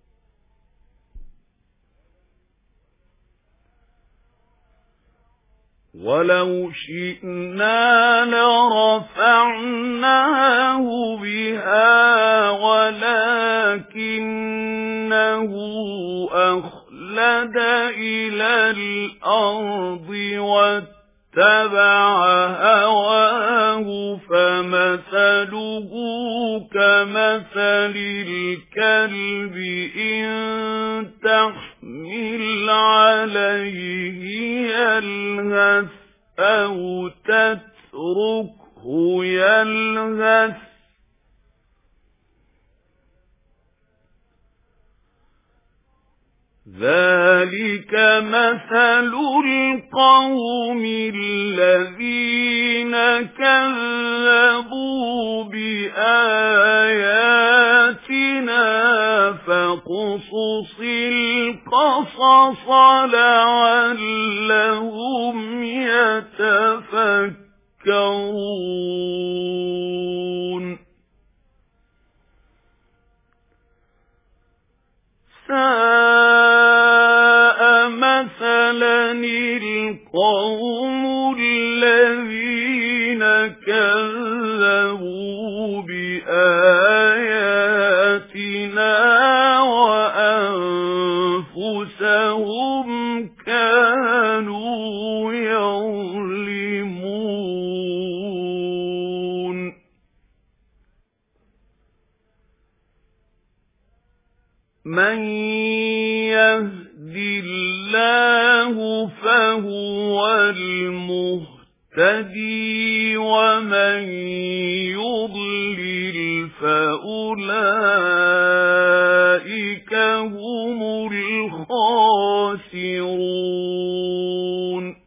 ولو شئنا لرفعناه بها ولكنه أخلد إلى الأرض واتبع هواه فمثله كمثل الكلب إن تحمل عليه يلهث أو تتركه يلهث ذلك مثل القوم الذين كذبوا بآياتنا فاقصص القصص لعلهم يتفكرون. ساء مثلا القوم الذين كذبوا بآياتنا وأنفسهم كانوا يظلمون. من يهد الله فهو المهتدي ومن يضلل فأولئك هم الخاسرون.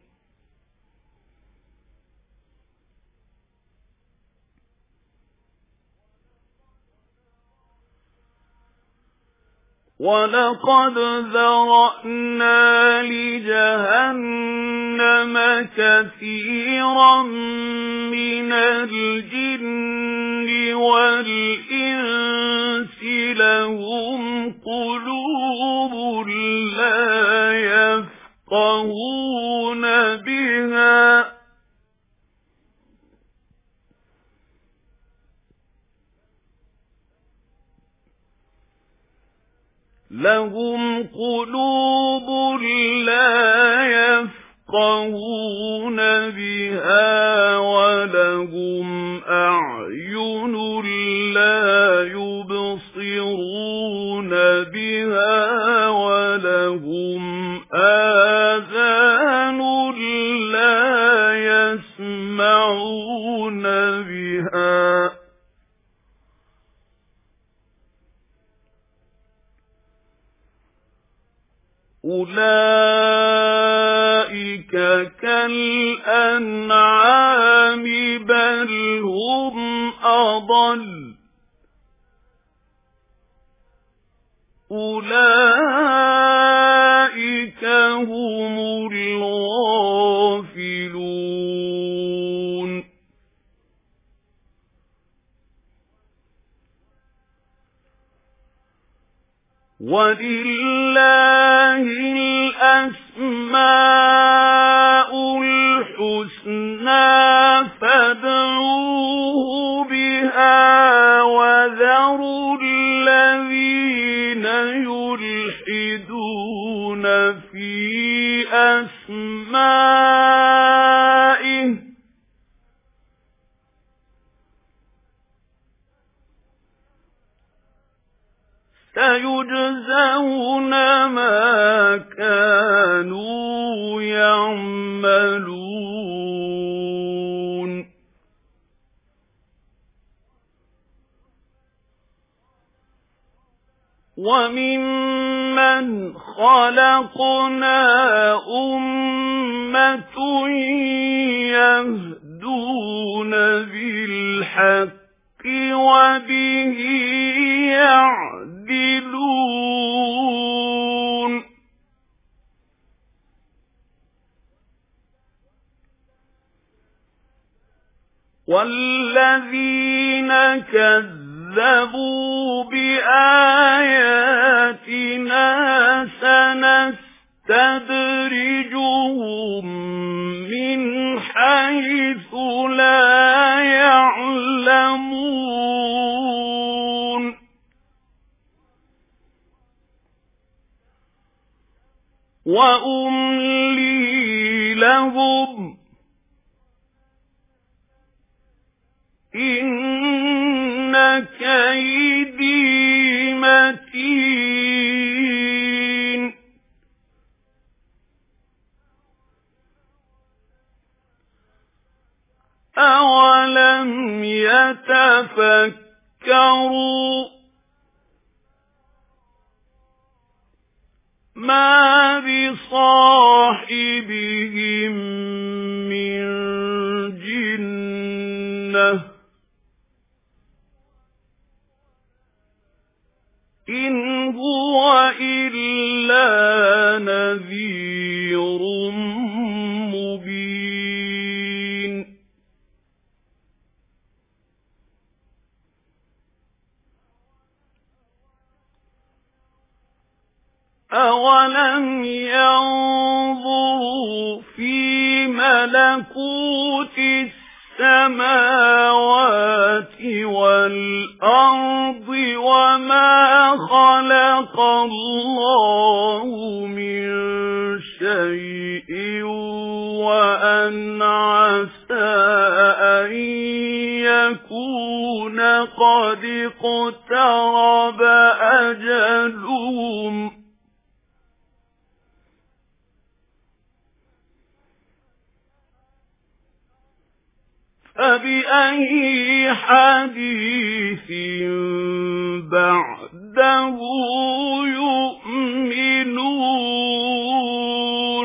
وَلَقَدْ ذَرَأْنَا لِجَهَنَّمَ كَثِيرًا مِنَ الْجِنِّ وَالْإِنسِ لَهُمْ قُلُوبٌ لَّا يَفْقَهُونَ بِهَا لهم قلوب لا يفقهون بها ولهم أعين لا يبصرون بها ولهم آذان لا يسمعون بها أولئك كالأنعام بل هم أضل أولئك هم الغافلون. وَلِلَّهِ الْأَسْمَاءُ الْحُسْنَى فَادْعُوهُ بِهَا وَذَرُوا الَّذِينَ يُلْحِدُونَ فِي أَسْمَائِهِ سيجزون ما كانوا يعملون. وَمِمَّنْ خَلَقْنَا أُمَّةٌ يَهْدُونَ بِالْحَقِّ وَبِهِ يَعْدِلُونَ وَالَّذِينَ كَذَّبُوا بِآيَاتِنَا سَنَسْتَدْرِجُهُم مِّنْ حَيْثُ لَا يَعْلَمُونَ وَأُمْلِي لَهُمْ إِنَّ كَيْدِي مَتِينٌ أَوَلَمْ يَتَفَكَّرُوا مَا بِصَاحِبِهِم مِّن جِنَّةٍ إِنْ هُوَ إِلَّا نَذِيرٌ مُبِينٌ أَوَلَمْ يَنظُرُوا فِي مَلَكُوتِ السَّمَاوَاتِ وَالْأَرْضِ وَمَا خَلَقَ اللَّهُ مِنْ شَيْءٍ وَأَنْ عَسَى أَنْ يَكُونَ قَدِ اقْتَرَبَ أَجَلُهُمْ فَبِأَيِّ حَدِيثٍ بَعْدَهُ يُؤْمِنُونَ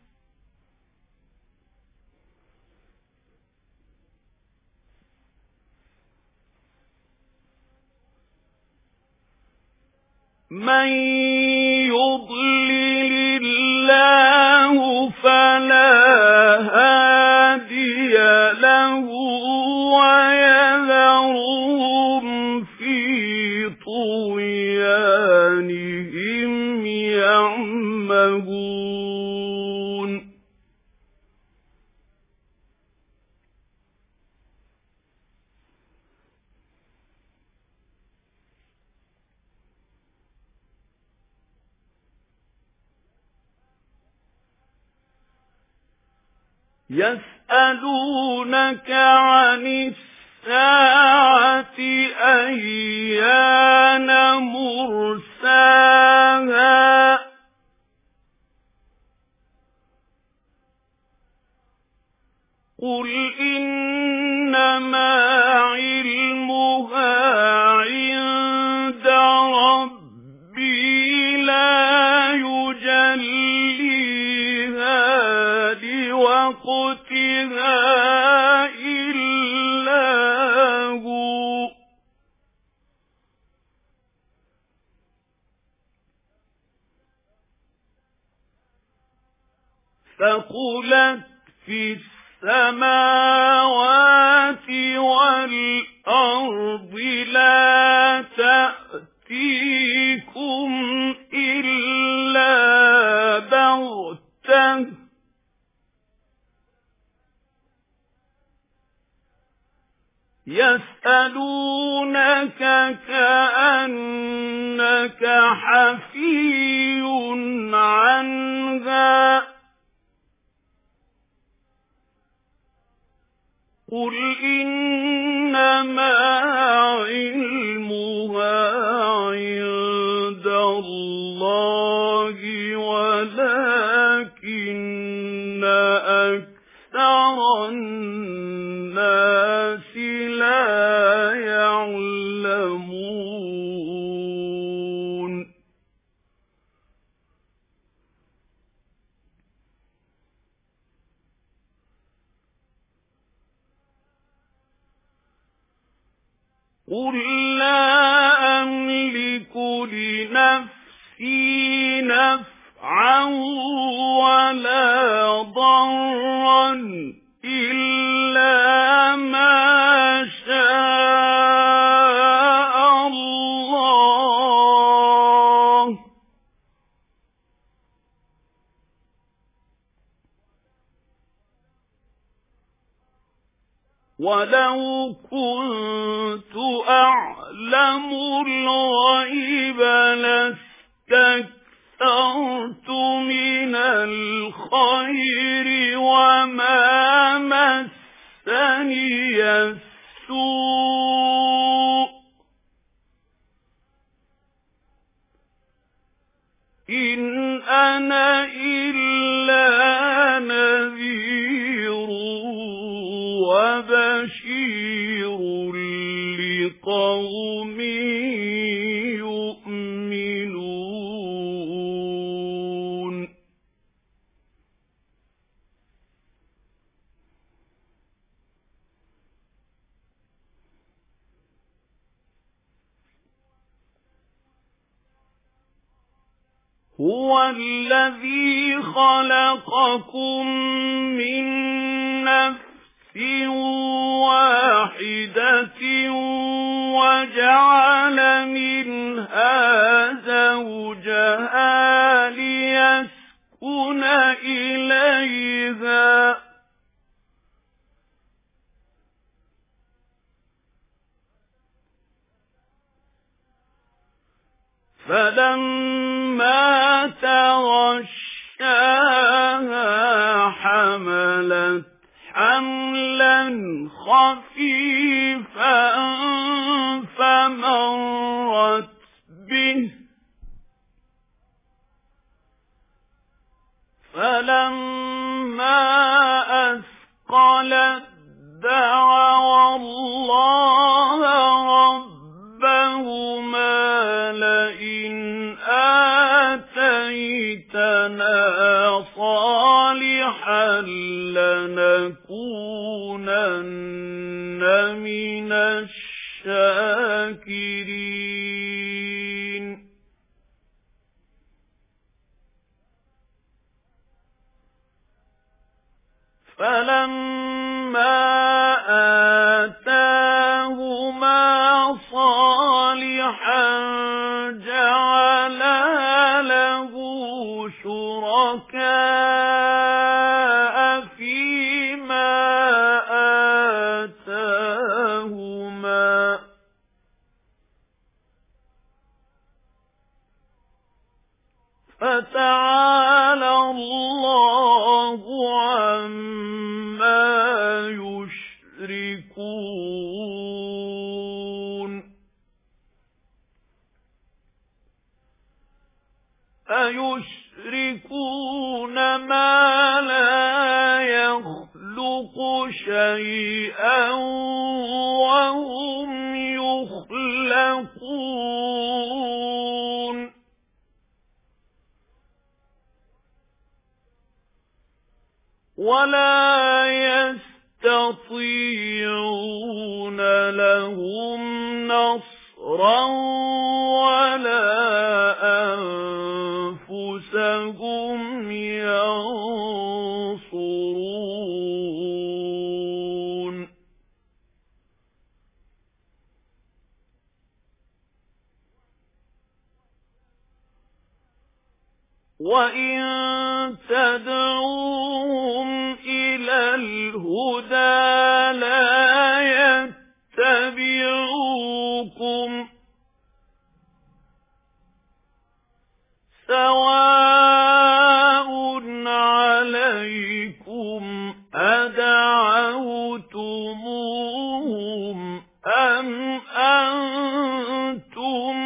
مَن يُضْلِلِ اللَّهُ فَلَا هَادِيَ لَهُ وَيَذَرُهُمْ فِي طُغْيَانِهِمْ يَعْمَهُونَ يَسْأَلُونَكَ عَنِ السَّاعَةِ أَيَّانَ مُرْسَاهَا قُلْ إِنَّمَا عِلْمُهَا عِندَ رَبِّي لَا يُجَلِّيهَا لِوَقْتِهَا إِلَّا هُوَ ثَقُلَتْ فِي السَّمَاوَاتِ وَالْأَرْضِ لَا تَأْتِيكُمْ إِلَّا بَغْتَةً يَسْأَلُونَكَ كَأَنَّكَ حَفِيٌّ عَنْهَا قُلْ إِنَّمَا عِلْمُهَا عِندَ اللَّهِ وَلَكِنَّ أَكْثَرَ النَّاسِ لَا يَعْلَمُونَ قُل لَّا أَمْلِكُ لِنَفْسِي نَفْعًا وَلَا ضَرًّا إِلَّا مَا شَاءَ اللَّهُ ۗ وَلَوْ كُنتُ أَعْلَمُ الْغَيْبَ لَاسْتَكْثَرْتُ مِنَ الْخَيْرِ وَمَا مَسَّنِيَ السُّوءُ ۚ إِنْ أَنَا إِلَّا نَذِيرٌ وَبَشِيرٌ لِقَوْمٍ يُؤْمِنُونَ. هُوَ الَّذِي خَلَقَكُم مِّن نَّفْسٍ وَاحِدَةٍ وَجَعَلَ مِنْهَا زَوْجَهَا لِيَسْكُنَ إِلَيْهَا ۖ فَلَمَّا تَغَشَّاهَا حَمَلَتْ حَمْلًا خَفِيفًا فَمَرَّتْ بِهِ، فَلَمَّا أَثْقَلَتْ دَعَوَا اللَّهَ رَبَّهُمَا لَئِنْ آتَيْتَنَا صَالِحًا لَّنَكُونَنَّ مِنَ الشَّاكِرِينَ. فَلَمَّا آتَاهُمَا صَالِحًا جَعَلَا لَهُ شُرَكَاءَ فِيمَا آتَاهُمَا ۚ فَتَعَالَى اللَّهُ عَمَّا يُشْرِكُونَ. أَيُشْرِكُونَ مَا لَا يَخْلُقُ شَيْئًا وَهُمْ يُخْلَقُونَ. وَلَا يَسْتَطِيعُونَ لَهُمْ نَصْرًا وَلَا أَنفُسَهُمْ يَنصُرُونَ. وَإِن تَدْعُوهُمْ إِلَى الْهُدَى لَا يَتَّبِعُوكُمْ ۚ سَوَاءٌ عَلَيْكُمْ أَدَعَوْتُمُوهُمْ أَمْ أَنتُمْ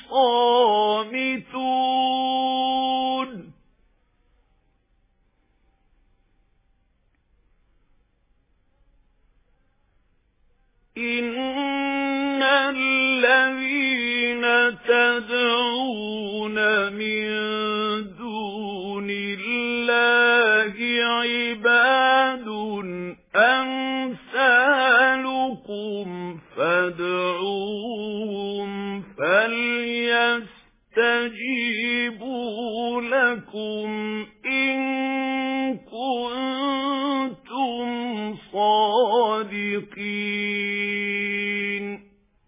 صَامِتُونَ. إِنَّ الَّذِينَ تَدْعُونَ مِن دُونِ اللَّهِ عِبَادٌ أَمْثَالُكُمْ فَادْعُوهُمْ لكم إن كنتم صادقين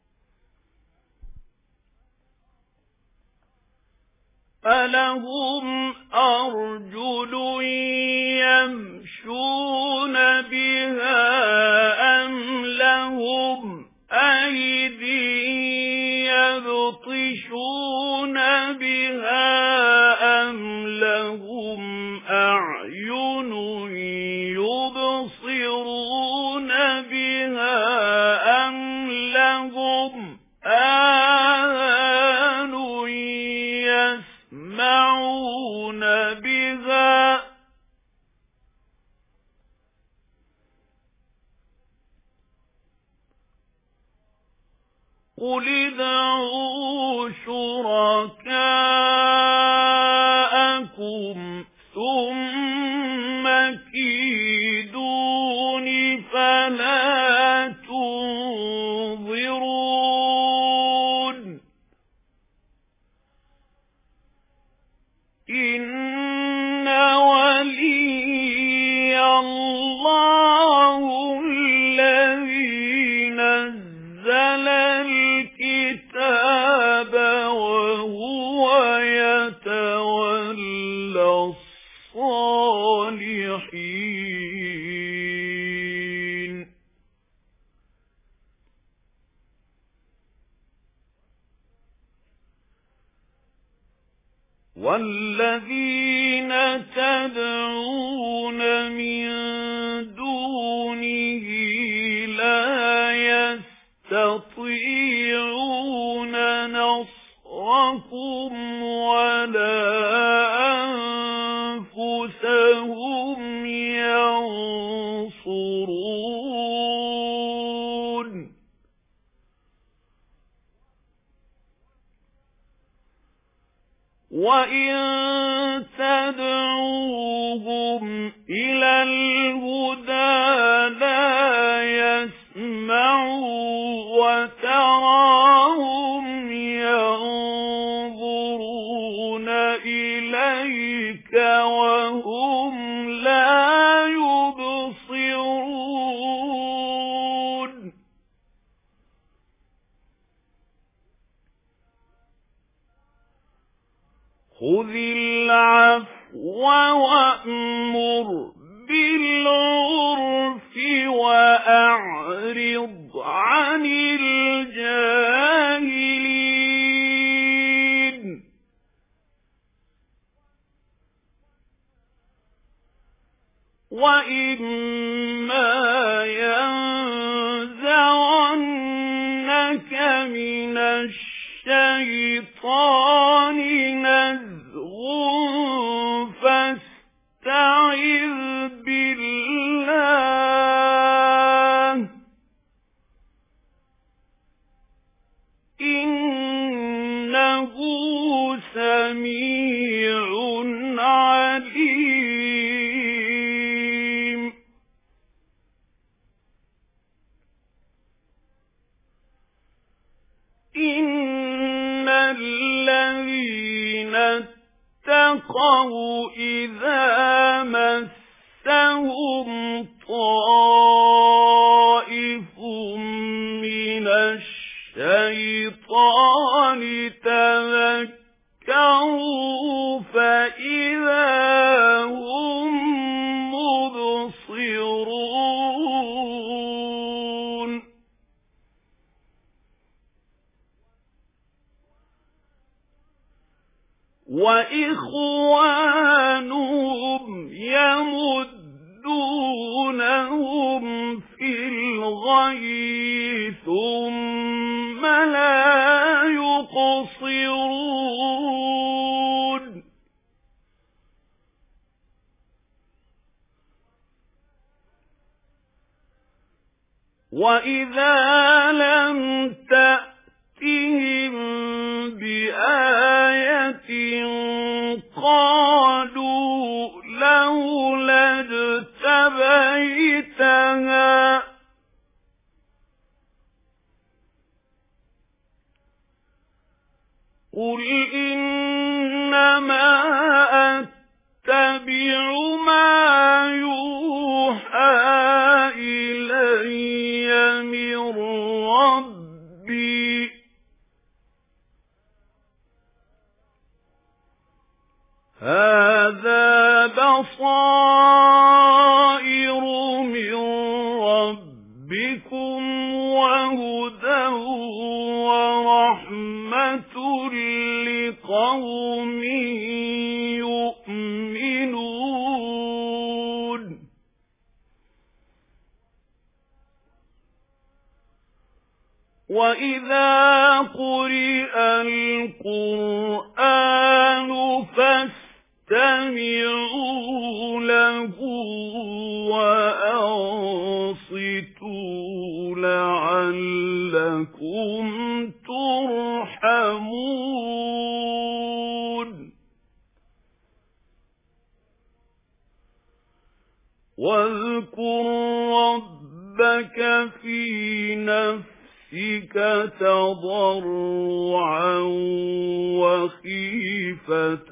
ألهم أرجل يمشون بها أم لهم أيدي يبطشون بها أم لهم أعين يبصرون بها أم لهم آذان يسمعون بها قل ادعوا شركاءكم ثم كيدون فلا تنظرون إن ولي الله الذي نزل الكتاب وهو يتولى الصالحين والذين تدعون من دونه لا يستطيعون نصركم ولا أنفسهم ينصرون وإن تدعوهم إلى الهدى لا يسمعوا وتراهم ينظرون إليك وهم لا يبصرون خذ العفو وأمر بالعرف وأعرض عن الجاهلين وإما ينزغنك من الشيطان نزغ فاستعذ بالله إنه سميع عليم إن الذين اتقوا إذا مسهم طائف من الشيطان تذكروا فإذا هم مبصرون وإخوانهم يمدونهم في الغي ثم لا يقصرون وإذا لم تأتهم بآية قالوا لولا اجتبيتها قل إنما ما يوحى إلي من ربي هذا بصائر من ربكم وهدى ورحمة لقوم يؤمنون وإذا قرئ القرآن فاستمعوا له وأنصتوا لعلكم ترحمون واذكر ربك في نفسك تضرعا وخيفة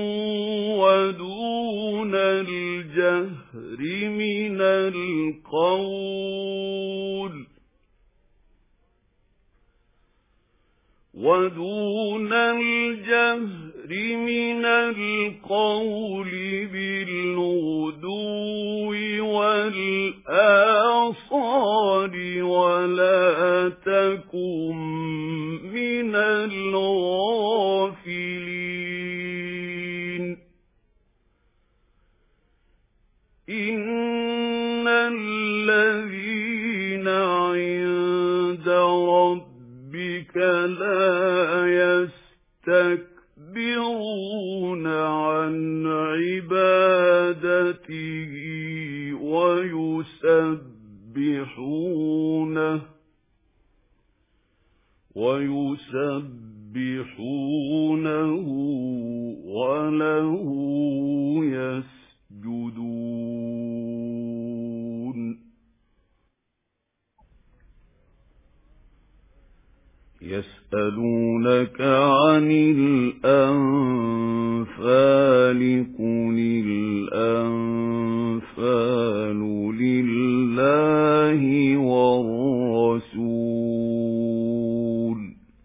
ودون الجهر من القول ودون الجهر من القول بالغدو والآصال ولا تكن من الغافلين إن الذين عند ربك لا يستكبرون عن عبادته ويسبحونه ويسبحونه وله يسجدون يسألونك عن الأنفال قل الأنفال لله والرسول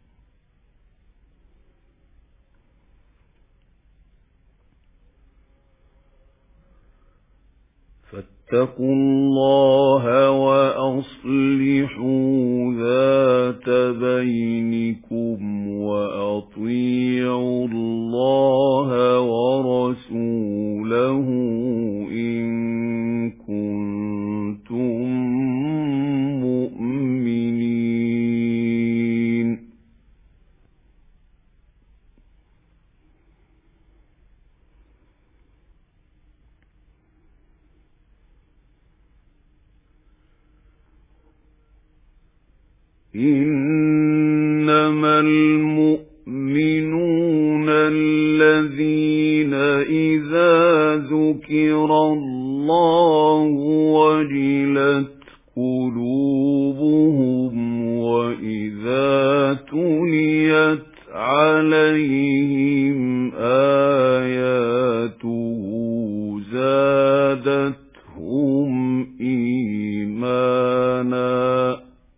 فاتقوا الله وأصلحوا ذات بينكم وأطيعوا الله ورسوله إن كنتم مؤمنين إنما المؤمنون الذين إذا ذكر الله وجلت قلوبهم وإذا تليت عليهم آياته زادتهم إيمانا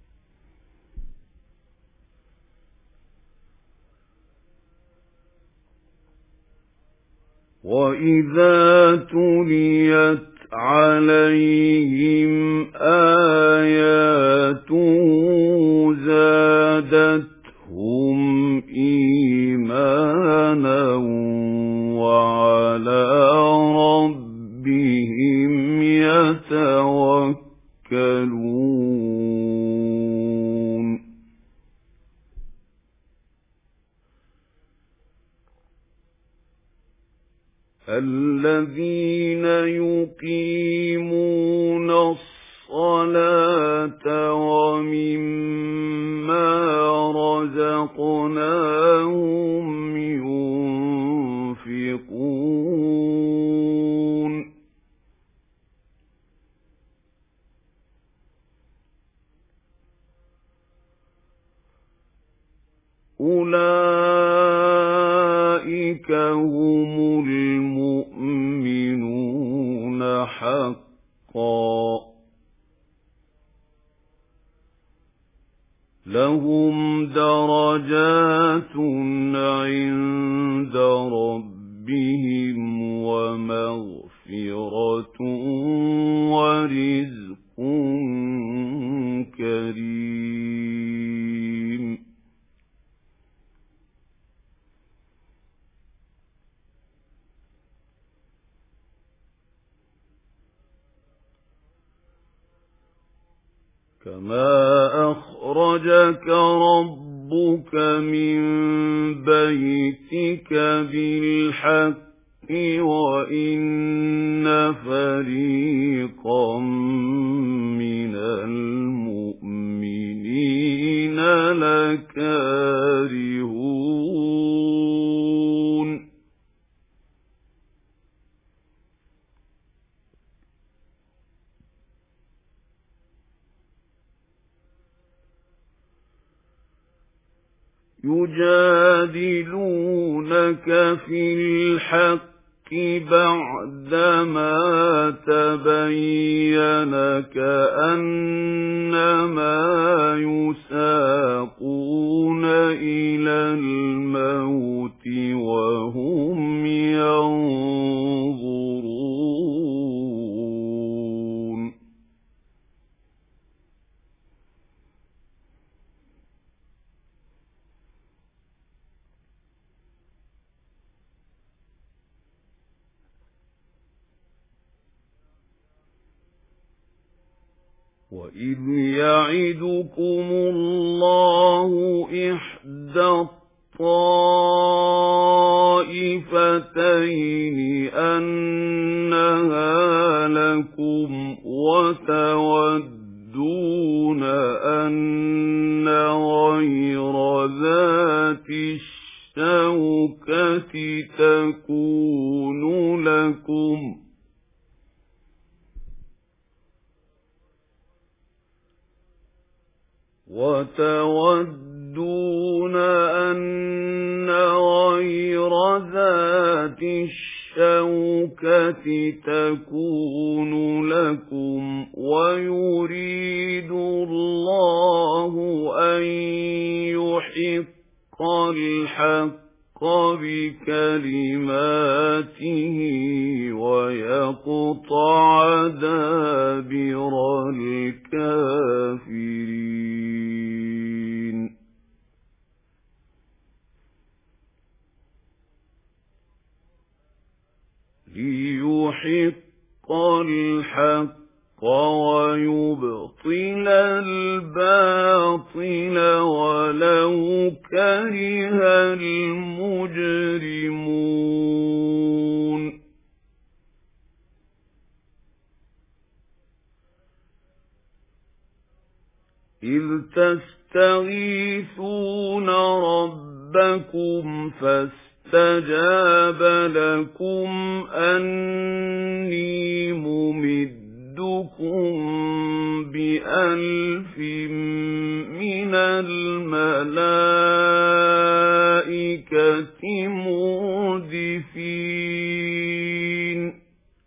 وَإِذَا تُلِيَتْ عَلَيْهِمْ آيَاتُهُ زَادَتْهُمْ إِيمَانًا وَعَلَى رَبِّهِمْ يَتَوَكَّلُونَ الَّذِينَ يُقِيمُونَ الصَّلَاةَ وَمِمَّا رَزَقْنَاهُمْ يُنْفِقُونَ أُولَئِكَ هُمُ الْمُؤْمِنُونَ لهم درجات عند ربهم ومغفرة ورزق كريم كما أخرجك ربك من بيتك بالحق وإن فريقا من المؤمنين لكارهون يجادلونك في الحق بعدما تبين كأنما يساقون إلى الموت وهم ينظرون وَإِذْ يَعِدُكُمُ اللَّهُ إِحْدَى الطَّائِفَتَيْنِ أَنَّهَا لَكُمْ وَتَوَدُّونَ أَنَّ غَيْرَ ذَاتِ الشَّوْكَةِ تَكُونُ لَكُمْ وَتَوَدُّونَ أَنَّ غَيْرَ ذَاتِ الشَّوْكَةِ تَكُونُ لَكُمْ وَيُرِيدُ اللَّهُ أَن يُحِقَّ الْحَقَّ بِكَلِمَاتِهِ وَيَقْطَعَ دَابِرَ الْكَافِرِينَ لِيُحِقَّ الْحَقَّ وَيُبْطِلَ الْبَاطِلَ وَلَوْ كَرِهَ الْمُجْرِمُونَ إِذْ تَسْتَغِيثُونَ رَبَّكُمْ فَاسْتَجَابَ لَكُمْ أَنِّي مُمِدُّكُمْ بِأَلْفٍ مِّنَ الْمَلَائِكَةِ مُرْدِفِينَ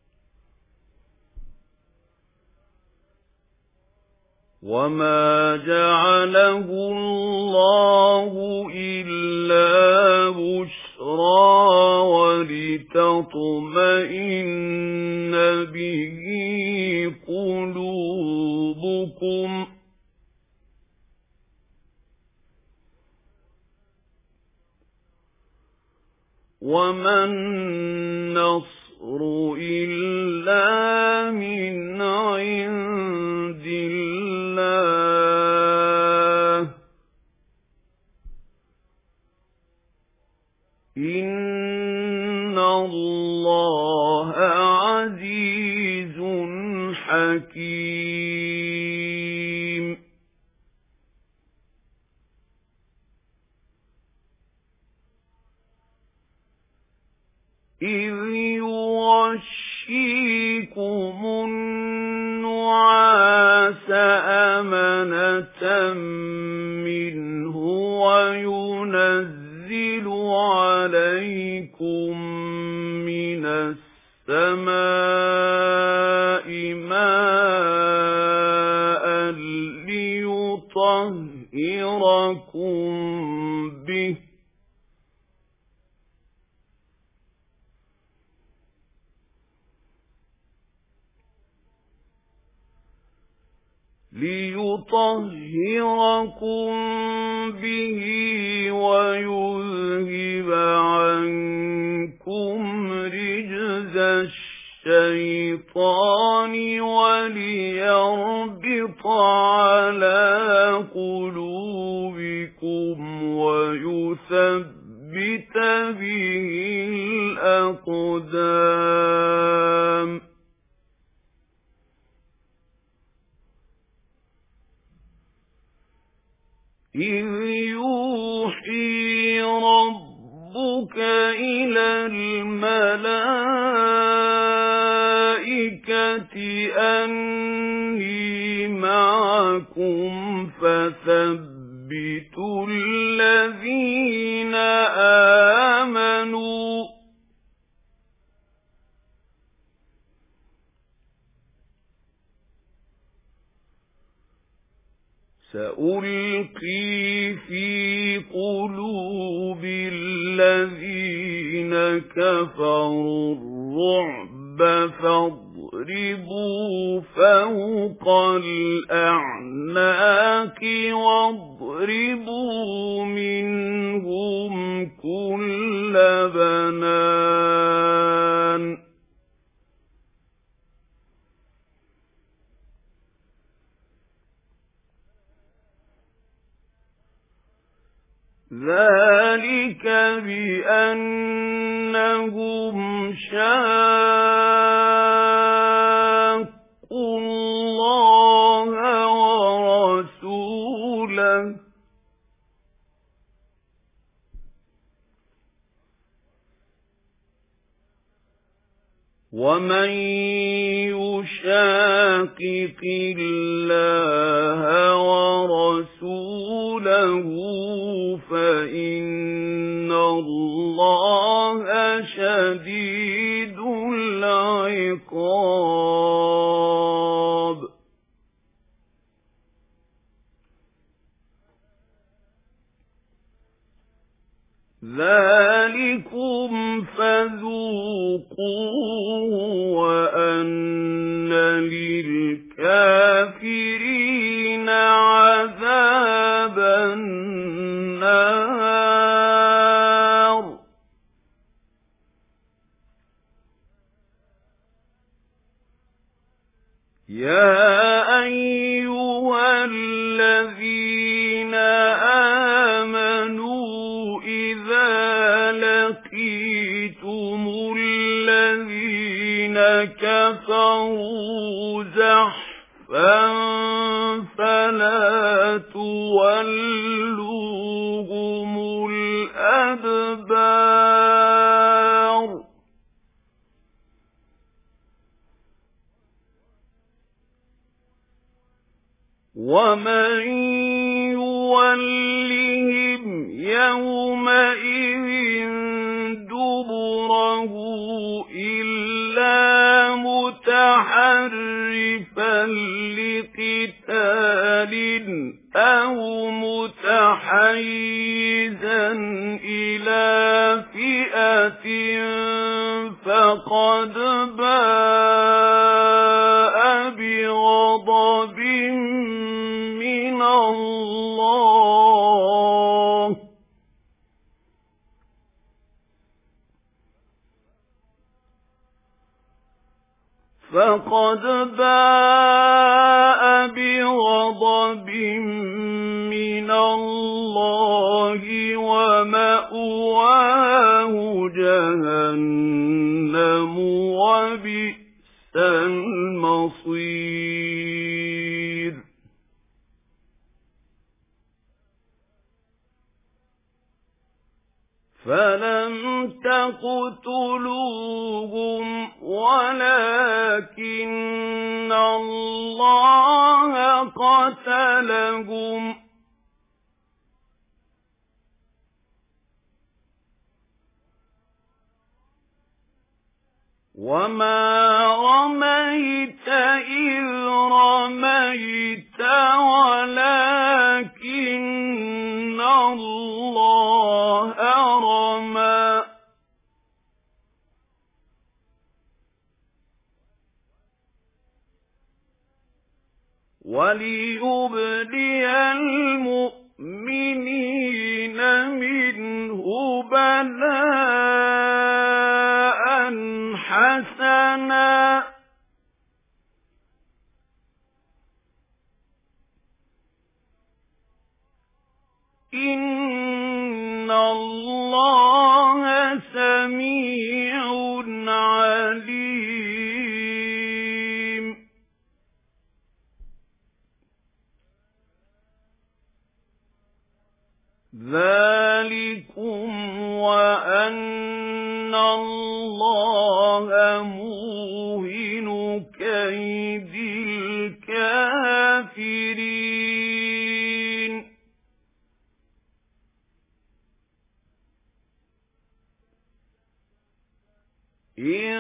وَمَا جَعَلَهُ اللَّهُ إِلَّا بُشْرَى وَلِتَطْمَئِنَّ بِهِ قُلُوبُكُمْ وَمَا النَّصْرُ إِلَّا مِنْ عِندِ اللَّهِ إِنَّ اللَّهَ عَزِيزٌ حَكِيمٌ إِذْ يُغَشِّيكُمُ النُّعَاسَ أَمَنَةً مِّنْهُ وَيُنَزِّلُ عَلَيْكُم مِّنَ السَّمَاءِ مَاءً لِّيُطْهِرَكُم ليطهركم به ليطهركم به ويذهب عنكم رجز الشيطان وليربط على قلوبكم ويثبت به الأقدام. إذ يوحي ربك إلى الملائكة أني معكم فثبتوا الذين آمنوا سألقي في قلوب الذين كفروا الرعب فاضربوا فوق الأعناق واضربوا منهم كل بنان. ذلك بأنهم شاقوا الله ورسوله ومن يشاقق الله ورسوله فإن الله شديد العقاب. ذلكم فذوقوه وأن للكافرين عذاب النار. يا أيها الذين آمنوا إذا لقيتم الذين كفروا زحفا فلا تولوهم الأدبار. ومن يولهم يومئذ دبره إلا متحرفا لقتال أو متحيزا إلى فئة فقد باء بغضب من الله فقد باء بغضب من الله ومأواه جهنم وبئس المصير. فلم تقتلوهم ولكن الله قتلهم وما رميت إذ رميت ولكن وَلِيُبْلِيَ الْمُؤْمِنِينَ مِنْهُ بَلَاءً حَسَنًا إِنَّ اللَّهَ سَمِيعٌ عَلِيمٌ. ذَلِكُمْ وَأَنَّ اللَّهَ مُوهِنُ كَيْدِ الْكَافِرِينَ. إِن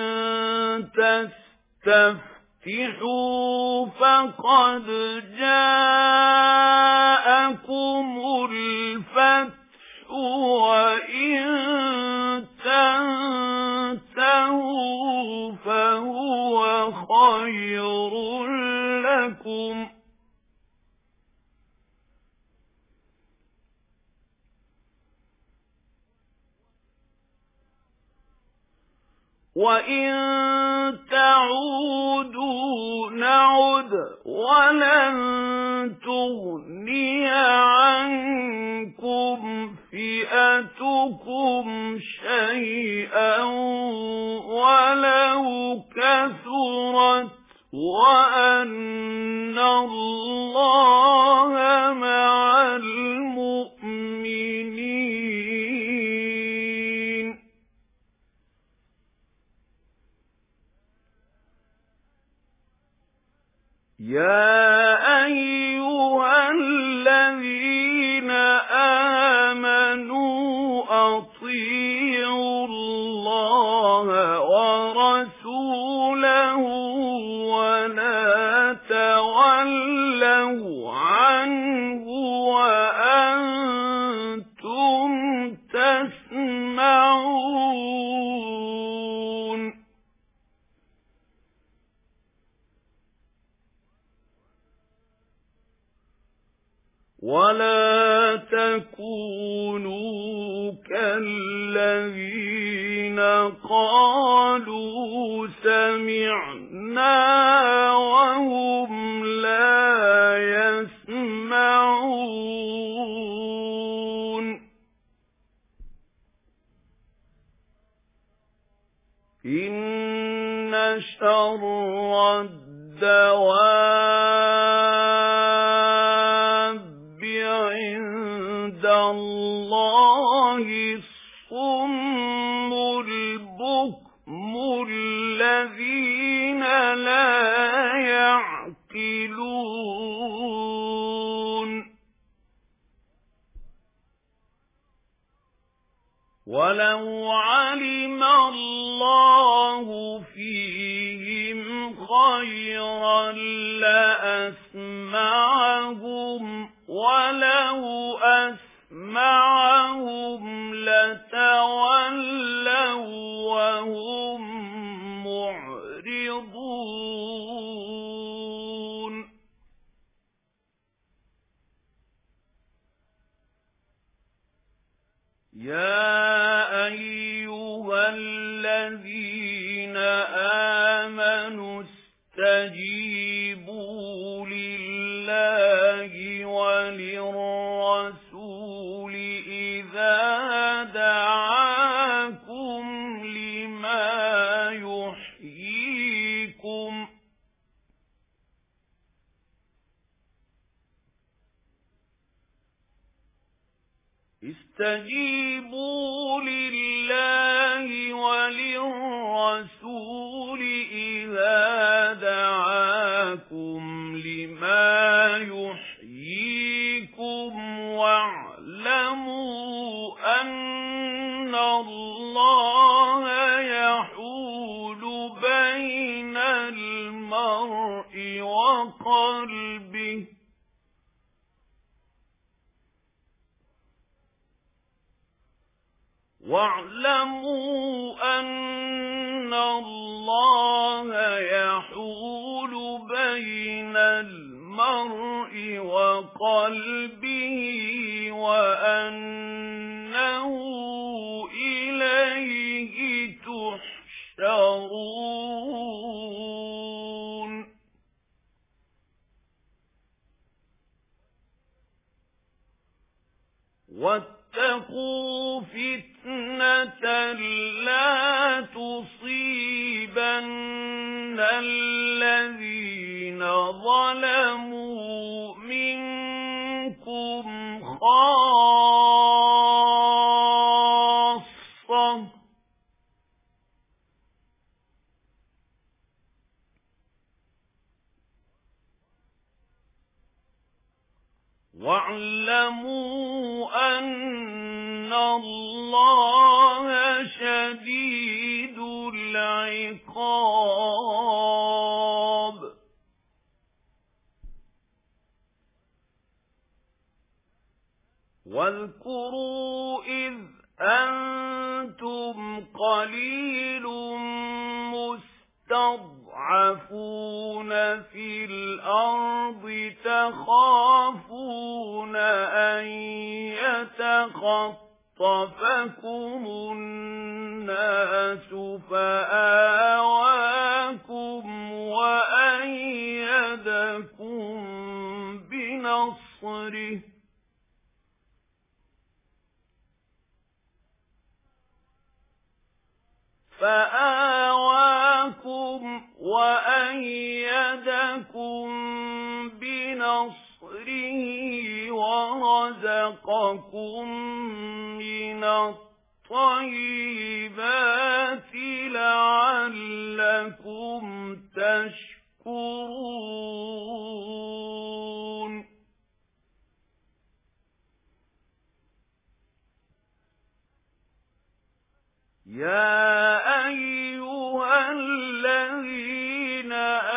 تَسْتَفْتِحُوا فَقَدْ جَاءَكُمُ الْفَتْحُ وَإِن تَنْتَهُوا فَهُوَ خَيْرٌ لَكُمْ وَإِن تَعُودُوا نَعُدْ وَلَن تُغْنِيَ عَنكُمْ فِئَتُكُمْ شَيْئًا وَلَوْ كَثُرَتْ وَأَنَّ اللَّهَ مَعَ الْمُؤْمِنِينَ. يَا أَيُّهَا الَّذِينَ آمَنُوا أَطِيعُوا اللَّهَ وَرَسُولَهُ وَلَا تَوَلَّوْا عَنْهُ وَأَنْتُمْ تَسْمَعُونَ. وَلَا تَكُونُوا كَالَّذِينَ قَالُوا سَمِعْنَا وَهُمْ لَا يَسْمَعُونَ. إِنَّ شَرَّ الدَّوَابِّ عِندَ اللَّهِ الصُّمُّ الْبُكْمُ الَّذِينَ لَا يَعْقِلُونَ. وَلَوْ عَلِمَ اللَّهُ فِيهِمْ خَيْرًا لَّأَسْمَعَهُمْ وَلَوْ أَسْمَعَهُمْ لَتَوَلَّوْا وَهُمْ مُعْرِضُونَ. يَا أَيُّهَا الَّذِينَ آمَنُوا اسْتَجِيبُوا لِلَّهِ وَلِلرَّسُولِ إِذَا دَعَاكُمْ لِمَا يُحْيِيكُمْ اسْتَجِيبُوا لِلَّهِ وَلِلرَّسُولِ إِذَا دَعَاكُمْ لِمَا يُحْيِيكُمْ وَاعْلَمُوا أَنَّ اللَّهَ يَحُولُ بَيْنَ الْمَرْءِ وَقَلْبِهِ وَاعْلَمُوا أَنَّ اللَّهَ يَحُولُ بَيْنَ الْمَرْءِ المرء وقلبه وأنه إليه تحشرون واتقوا فتنة لا تصيبن الذين ظلموا منكم خاصة واعلموا أن الله شديد العقاب واذكروا إذ أنتم قليل مستضعفون في الأرض تخافون أن يتخطفكم الناس فآواكم وأيدكم بنصره فآواكم وأيدكم بنصره ورزقكم من الطيبات لعلكم تشكرون يا أيها الذين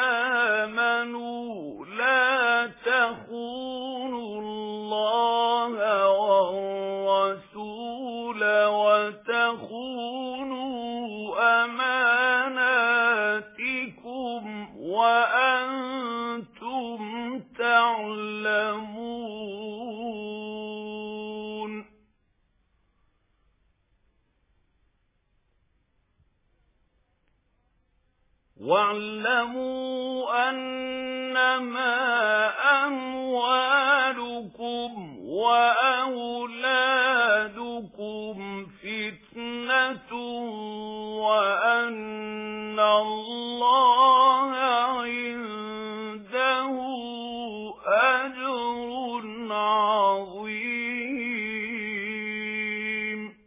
آمنوا لا تخونوا الله والرسول وتخونوا أماناتكم وأنتم تعلمون واعلموا أنما أموالكم وأولادكم فتنة وأن الله عنده أجر عظيم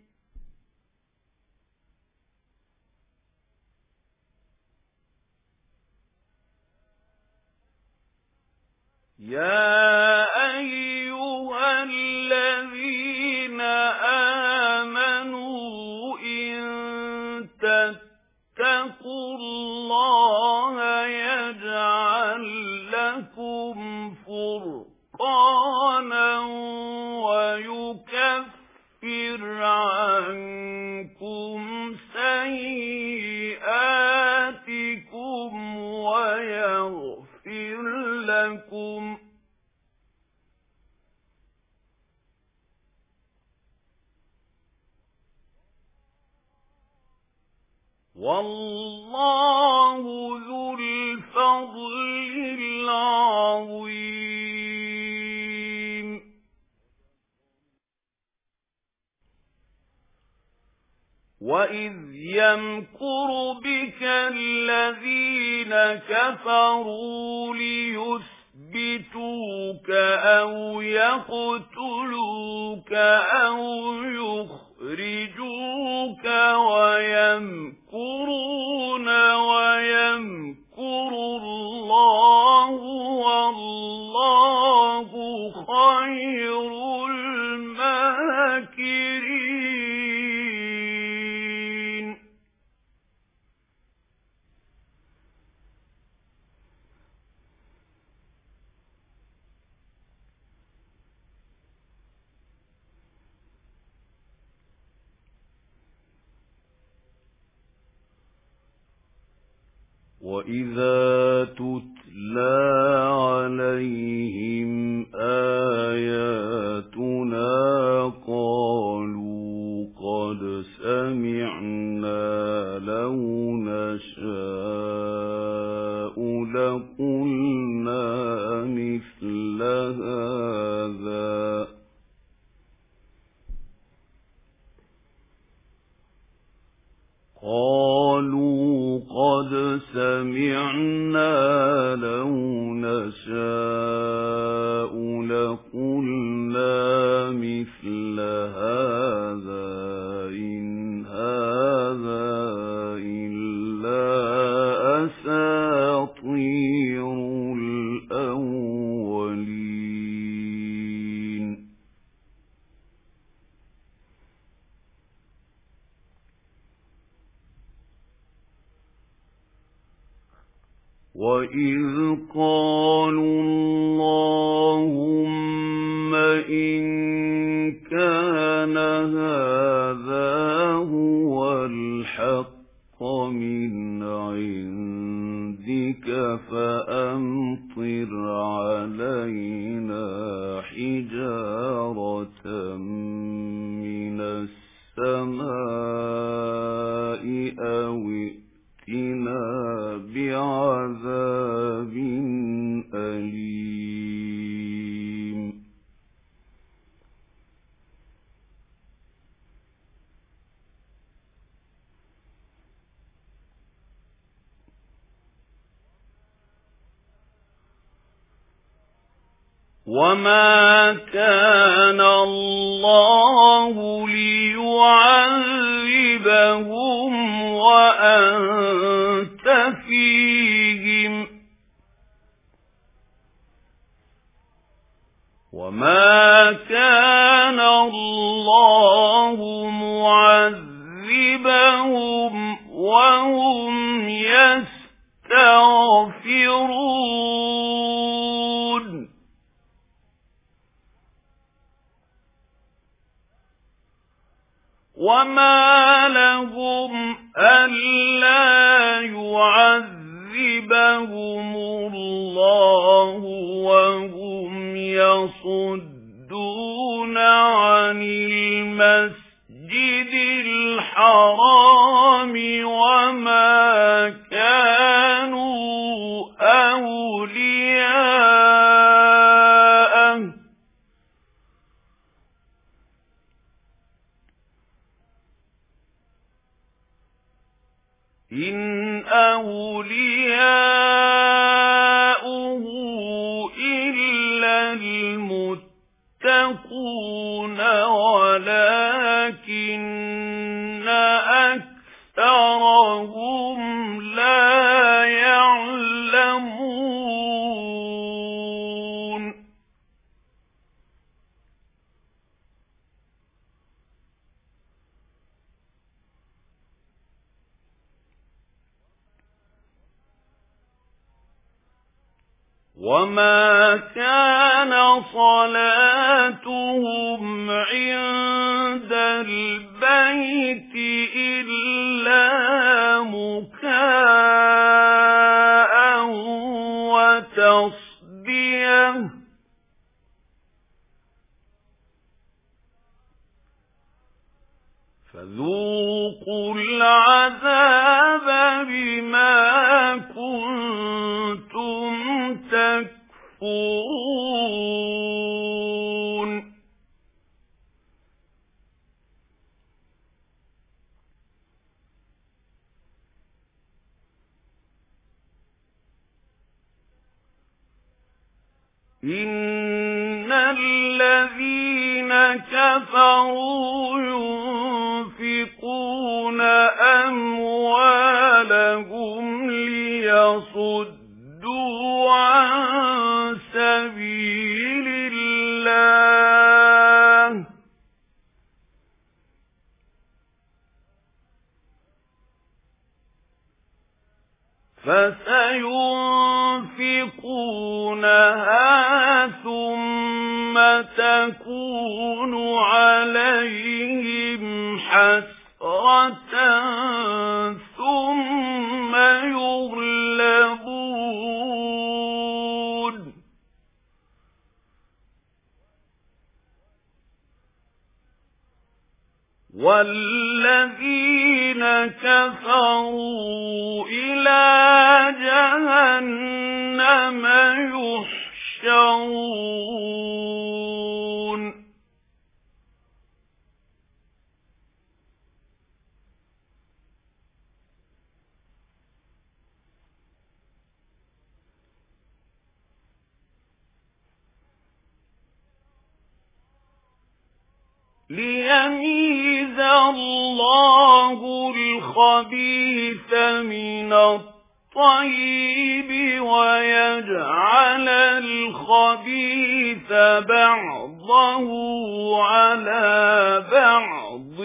يا أيها الذين آمنوا إن تتقوا الله يجعل لكم فرقانا ويكفر عنكم سيئاتكم ويغفر لكم والله ذو الفضل العظيم وإذ يمكر بك الذين كفروا ليثبتوك أو يقتلوك أو يخرجوك ويمكرون ويمكر الله والله خير الماكرين وَإِذَا تُتْلَى عليهم آياتنا قالوا قد سمعنا لو نشاء لقلنا مثل هذا قالوا قد سمعنا لو نشاء لقلنا مثل هذا إن هذا إلا أساطير الأولين وَإِذْ قَالُوا اللَّهُمَّ إِن كَانَ هَذَا هُوَ الْحَقَّ مِنْ عِندِكَ فَأَمْطِرْ عَلَيْنَا حِجَارَةً مِنَ السَّمَاءِ أَوْ ائْتِنَا بعذاب أليم وما كان الله ليعذبهم وأنت فيهم وما كان الله معذبهم وهم يستغفرون وما لهم ألا يعذبهم الله وهم يصدون عن المسجد الحرام وما كانوا أولياءه إن أولياؤه إلا المتقون ولكن أكثرهم لا يعلمون وما كان صلاتهم عند البيت إلا مكاء وتصديه فذوقوا العذاب بما كنتم تكفرون إن الذين كفروا ينفقون أموالهم ليصدوا عن سبيل الله فسينفقونها ثم تكون عليهم حسرة ثم يغلبون وَالَّذِينَ كَفَرُوا إِلَى جَهَنَّمَ يُحْشَرُونَ لِيَمِيزَ اللَّهُ الْخَبِيثَ مِنَ الطَّيِّبِ وَيَجْعَلَ الْخَبِيثَ بَعْضَهُ عَلَى بَعْضٍ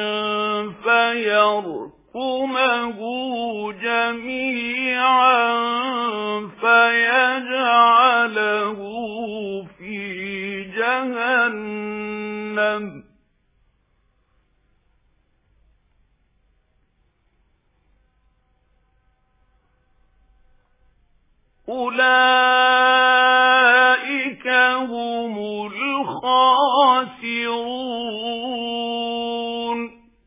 فَيَرْكُمَهُ جَمِيعًا فَيَجْعَلَهُ فِي جَهَنَّمَ أُولَئِكَ هُمُ الْخَاسِرُونَ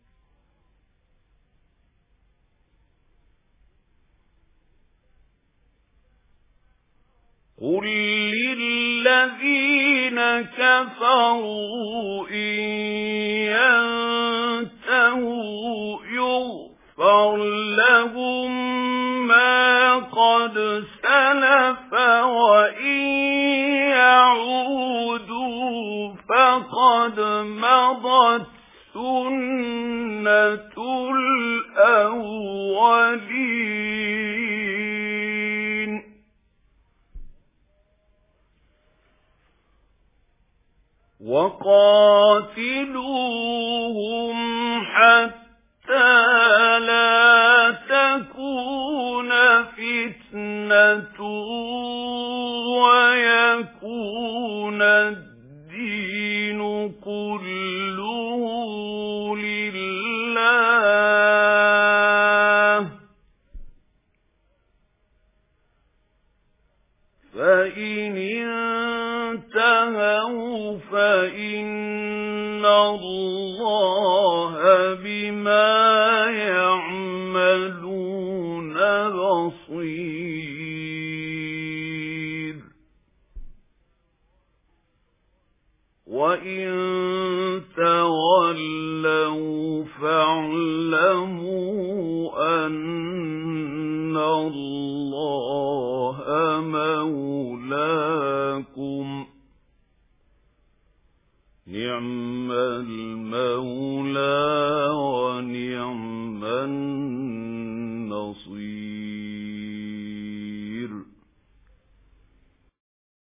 قُل لِّلَّذِينَ كَفَرُوا إِن يَنتَهُوا يُغْفَرْ لَهُم مَّا قَدْ سَلَفَ وَإِن يَعُودُوا فَقَدْ مَضَتْ سُنَّةُ الْأَوَّلِينَ وَقَاتِلُوهُمْ حَتَّى لَا تَكُونَ فِتْنَةٌ وَيَكُونَ الدِّينُ كُلُّهُ لِلَّهِ فَإِنِ انتهوا فَإِنَّ اللَّهَ بِمَا يَعْمَلُونَ بَصِيرٌ وَإِن تَوَلَّوْا فَاعْلَمُوا أَنَّ اللَّهَ مَوْلَاكُمْ نِعْمَ الْمَوْلَى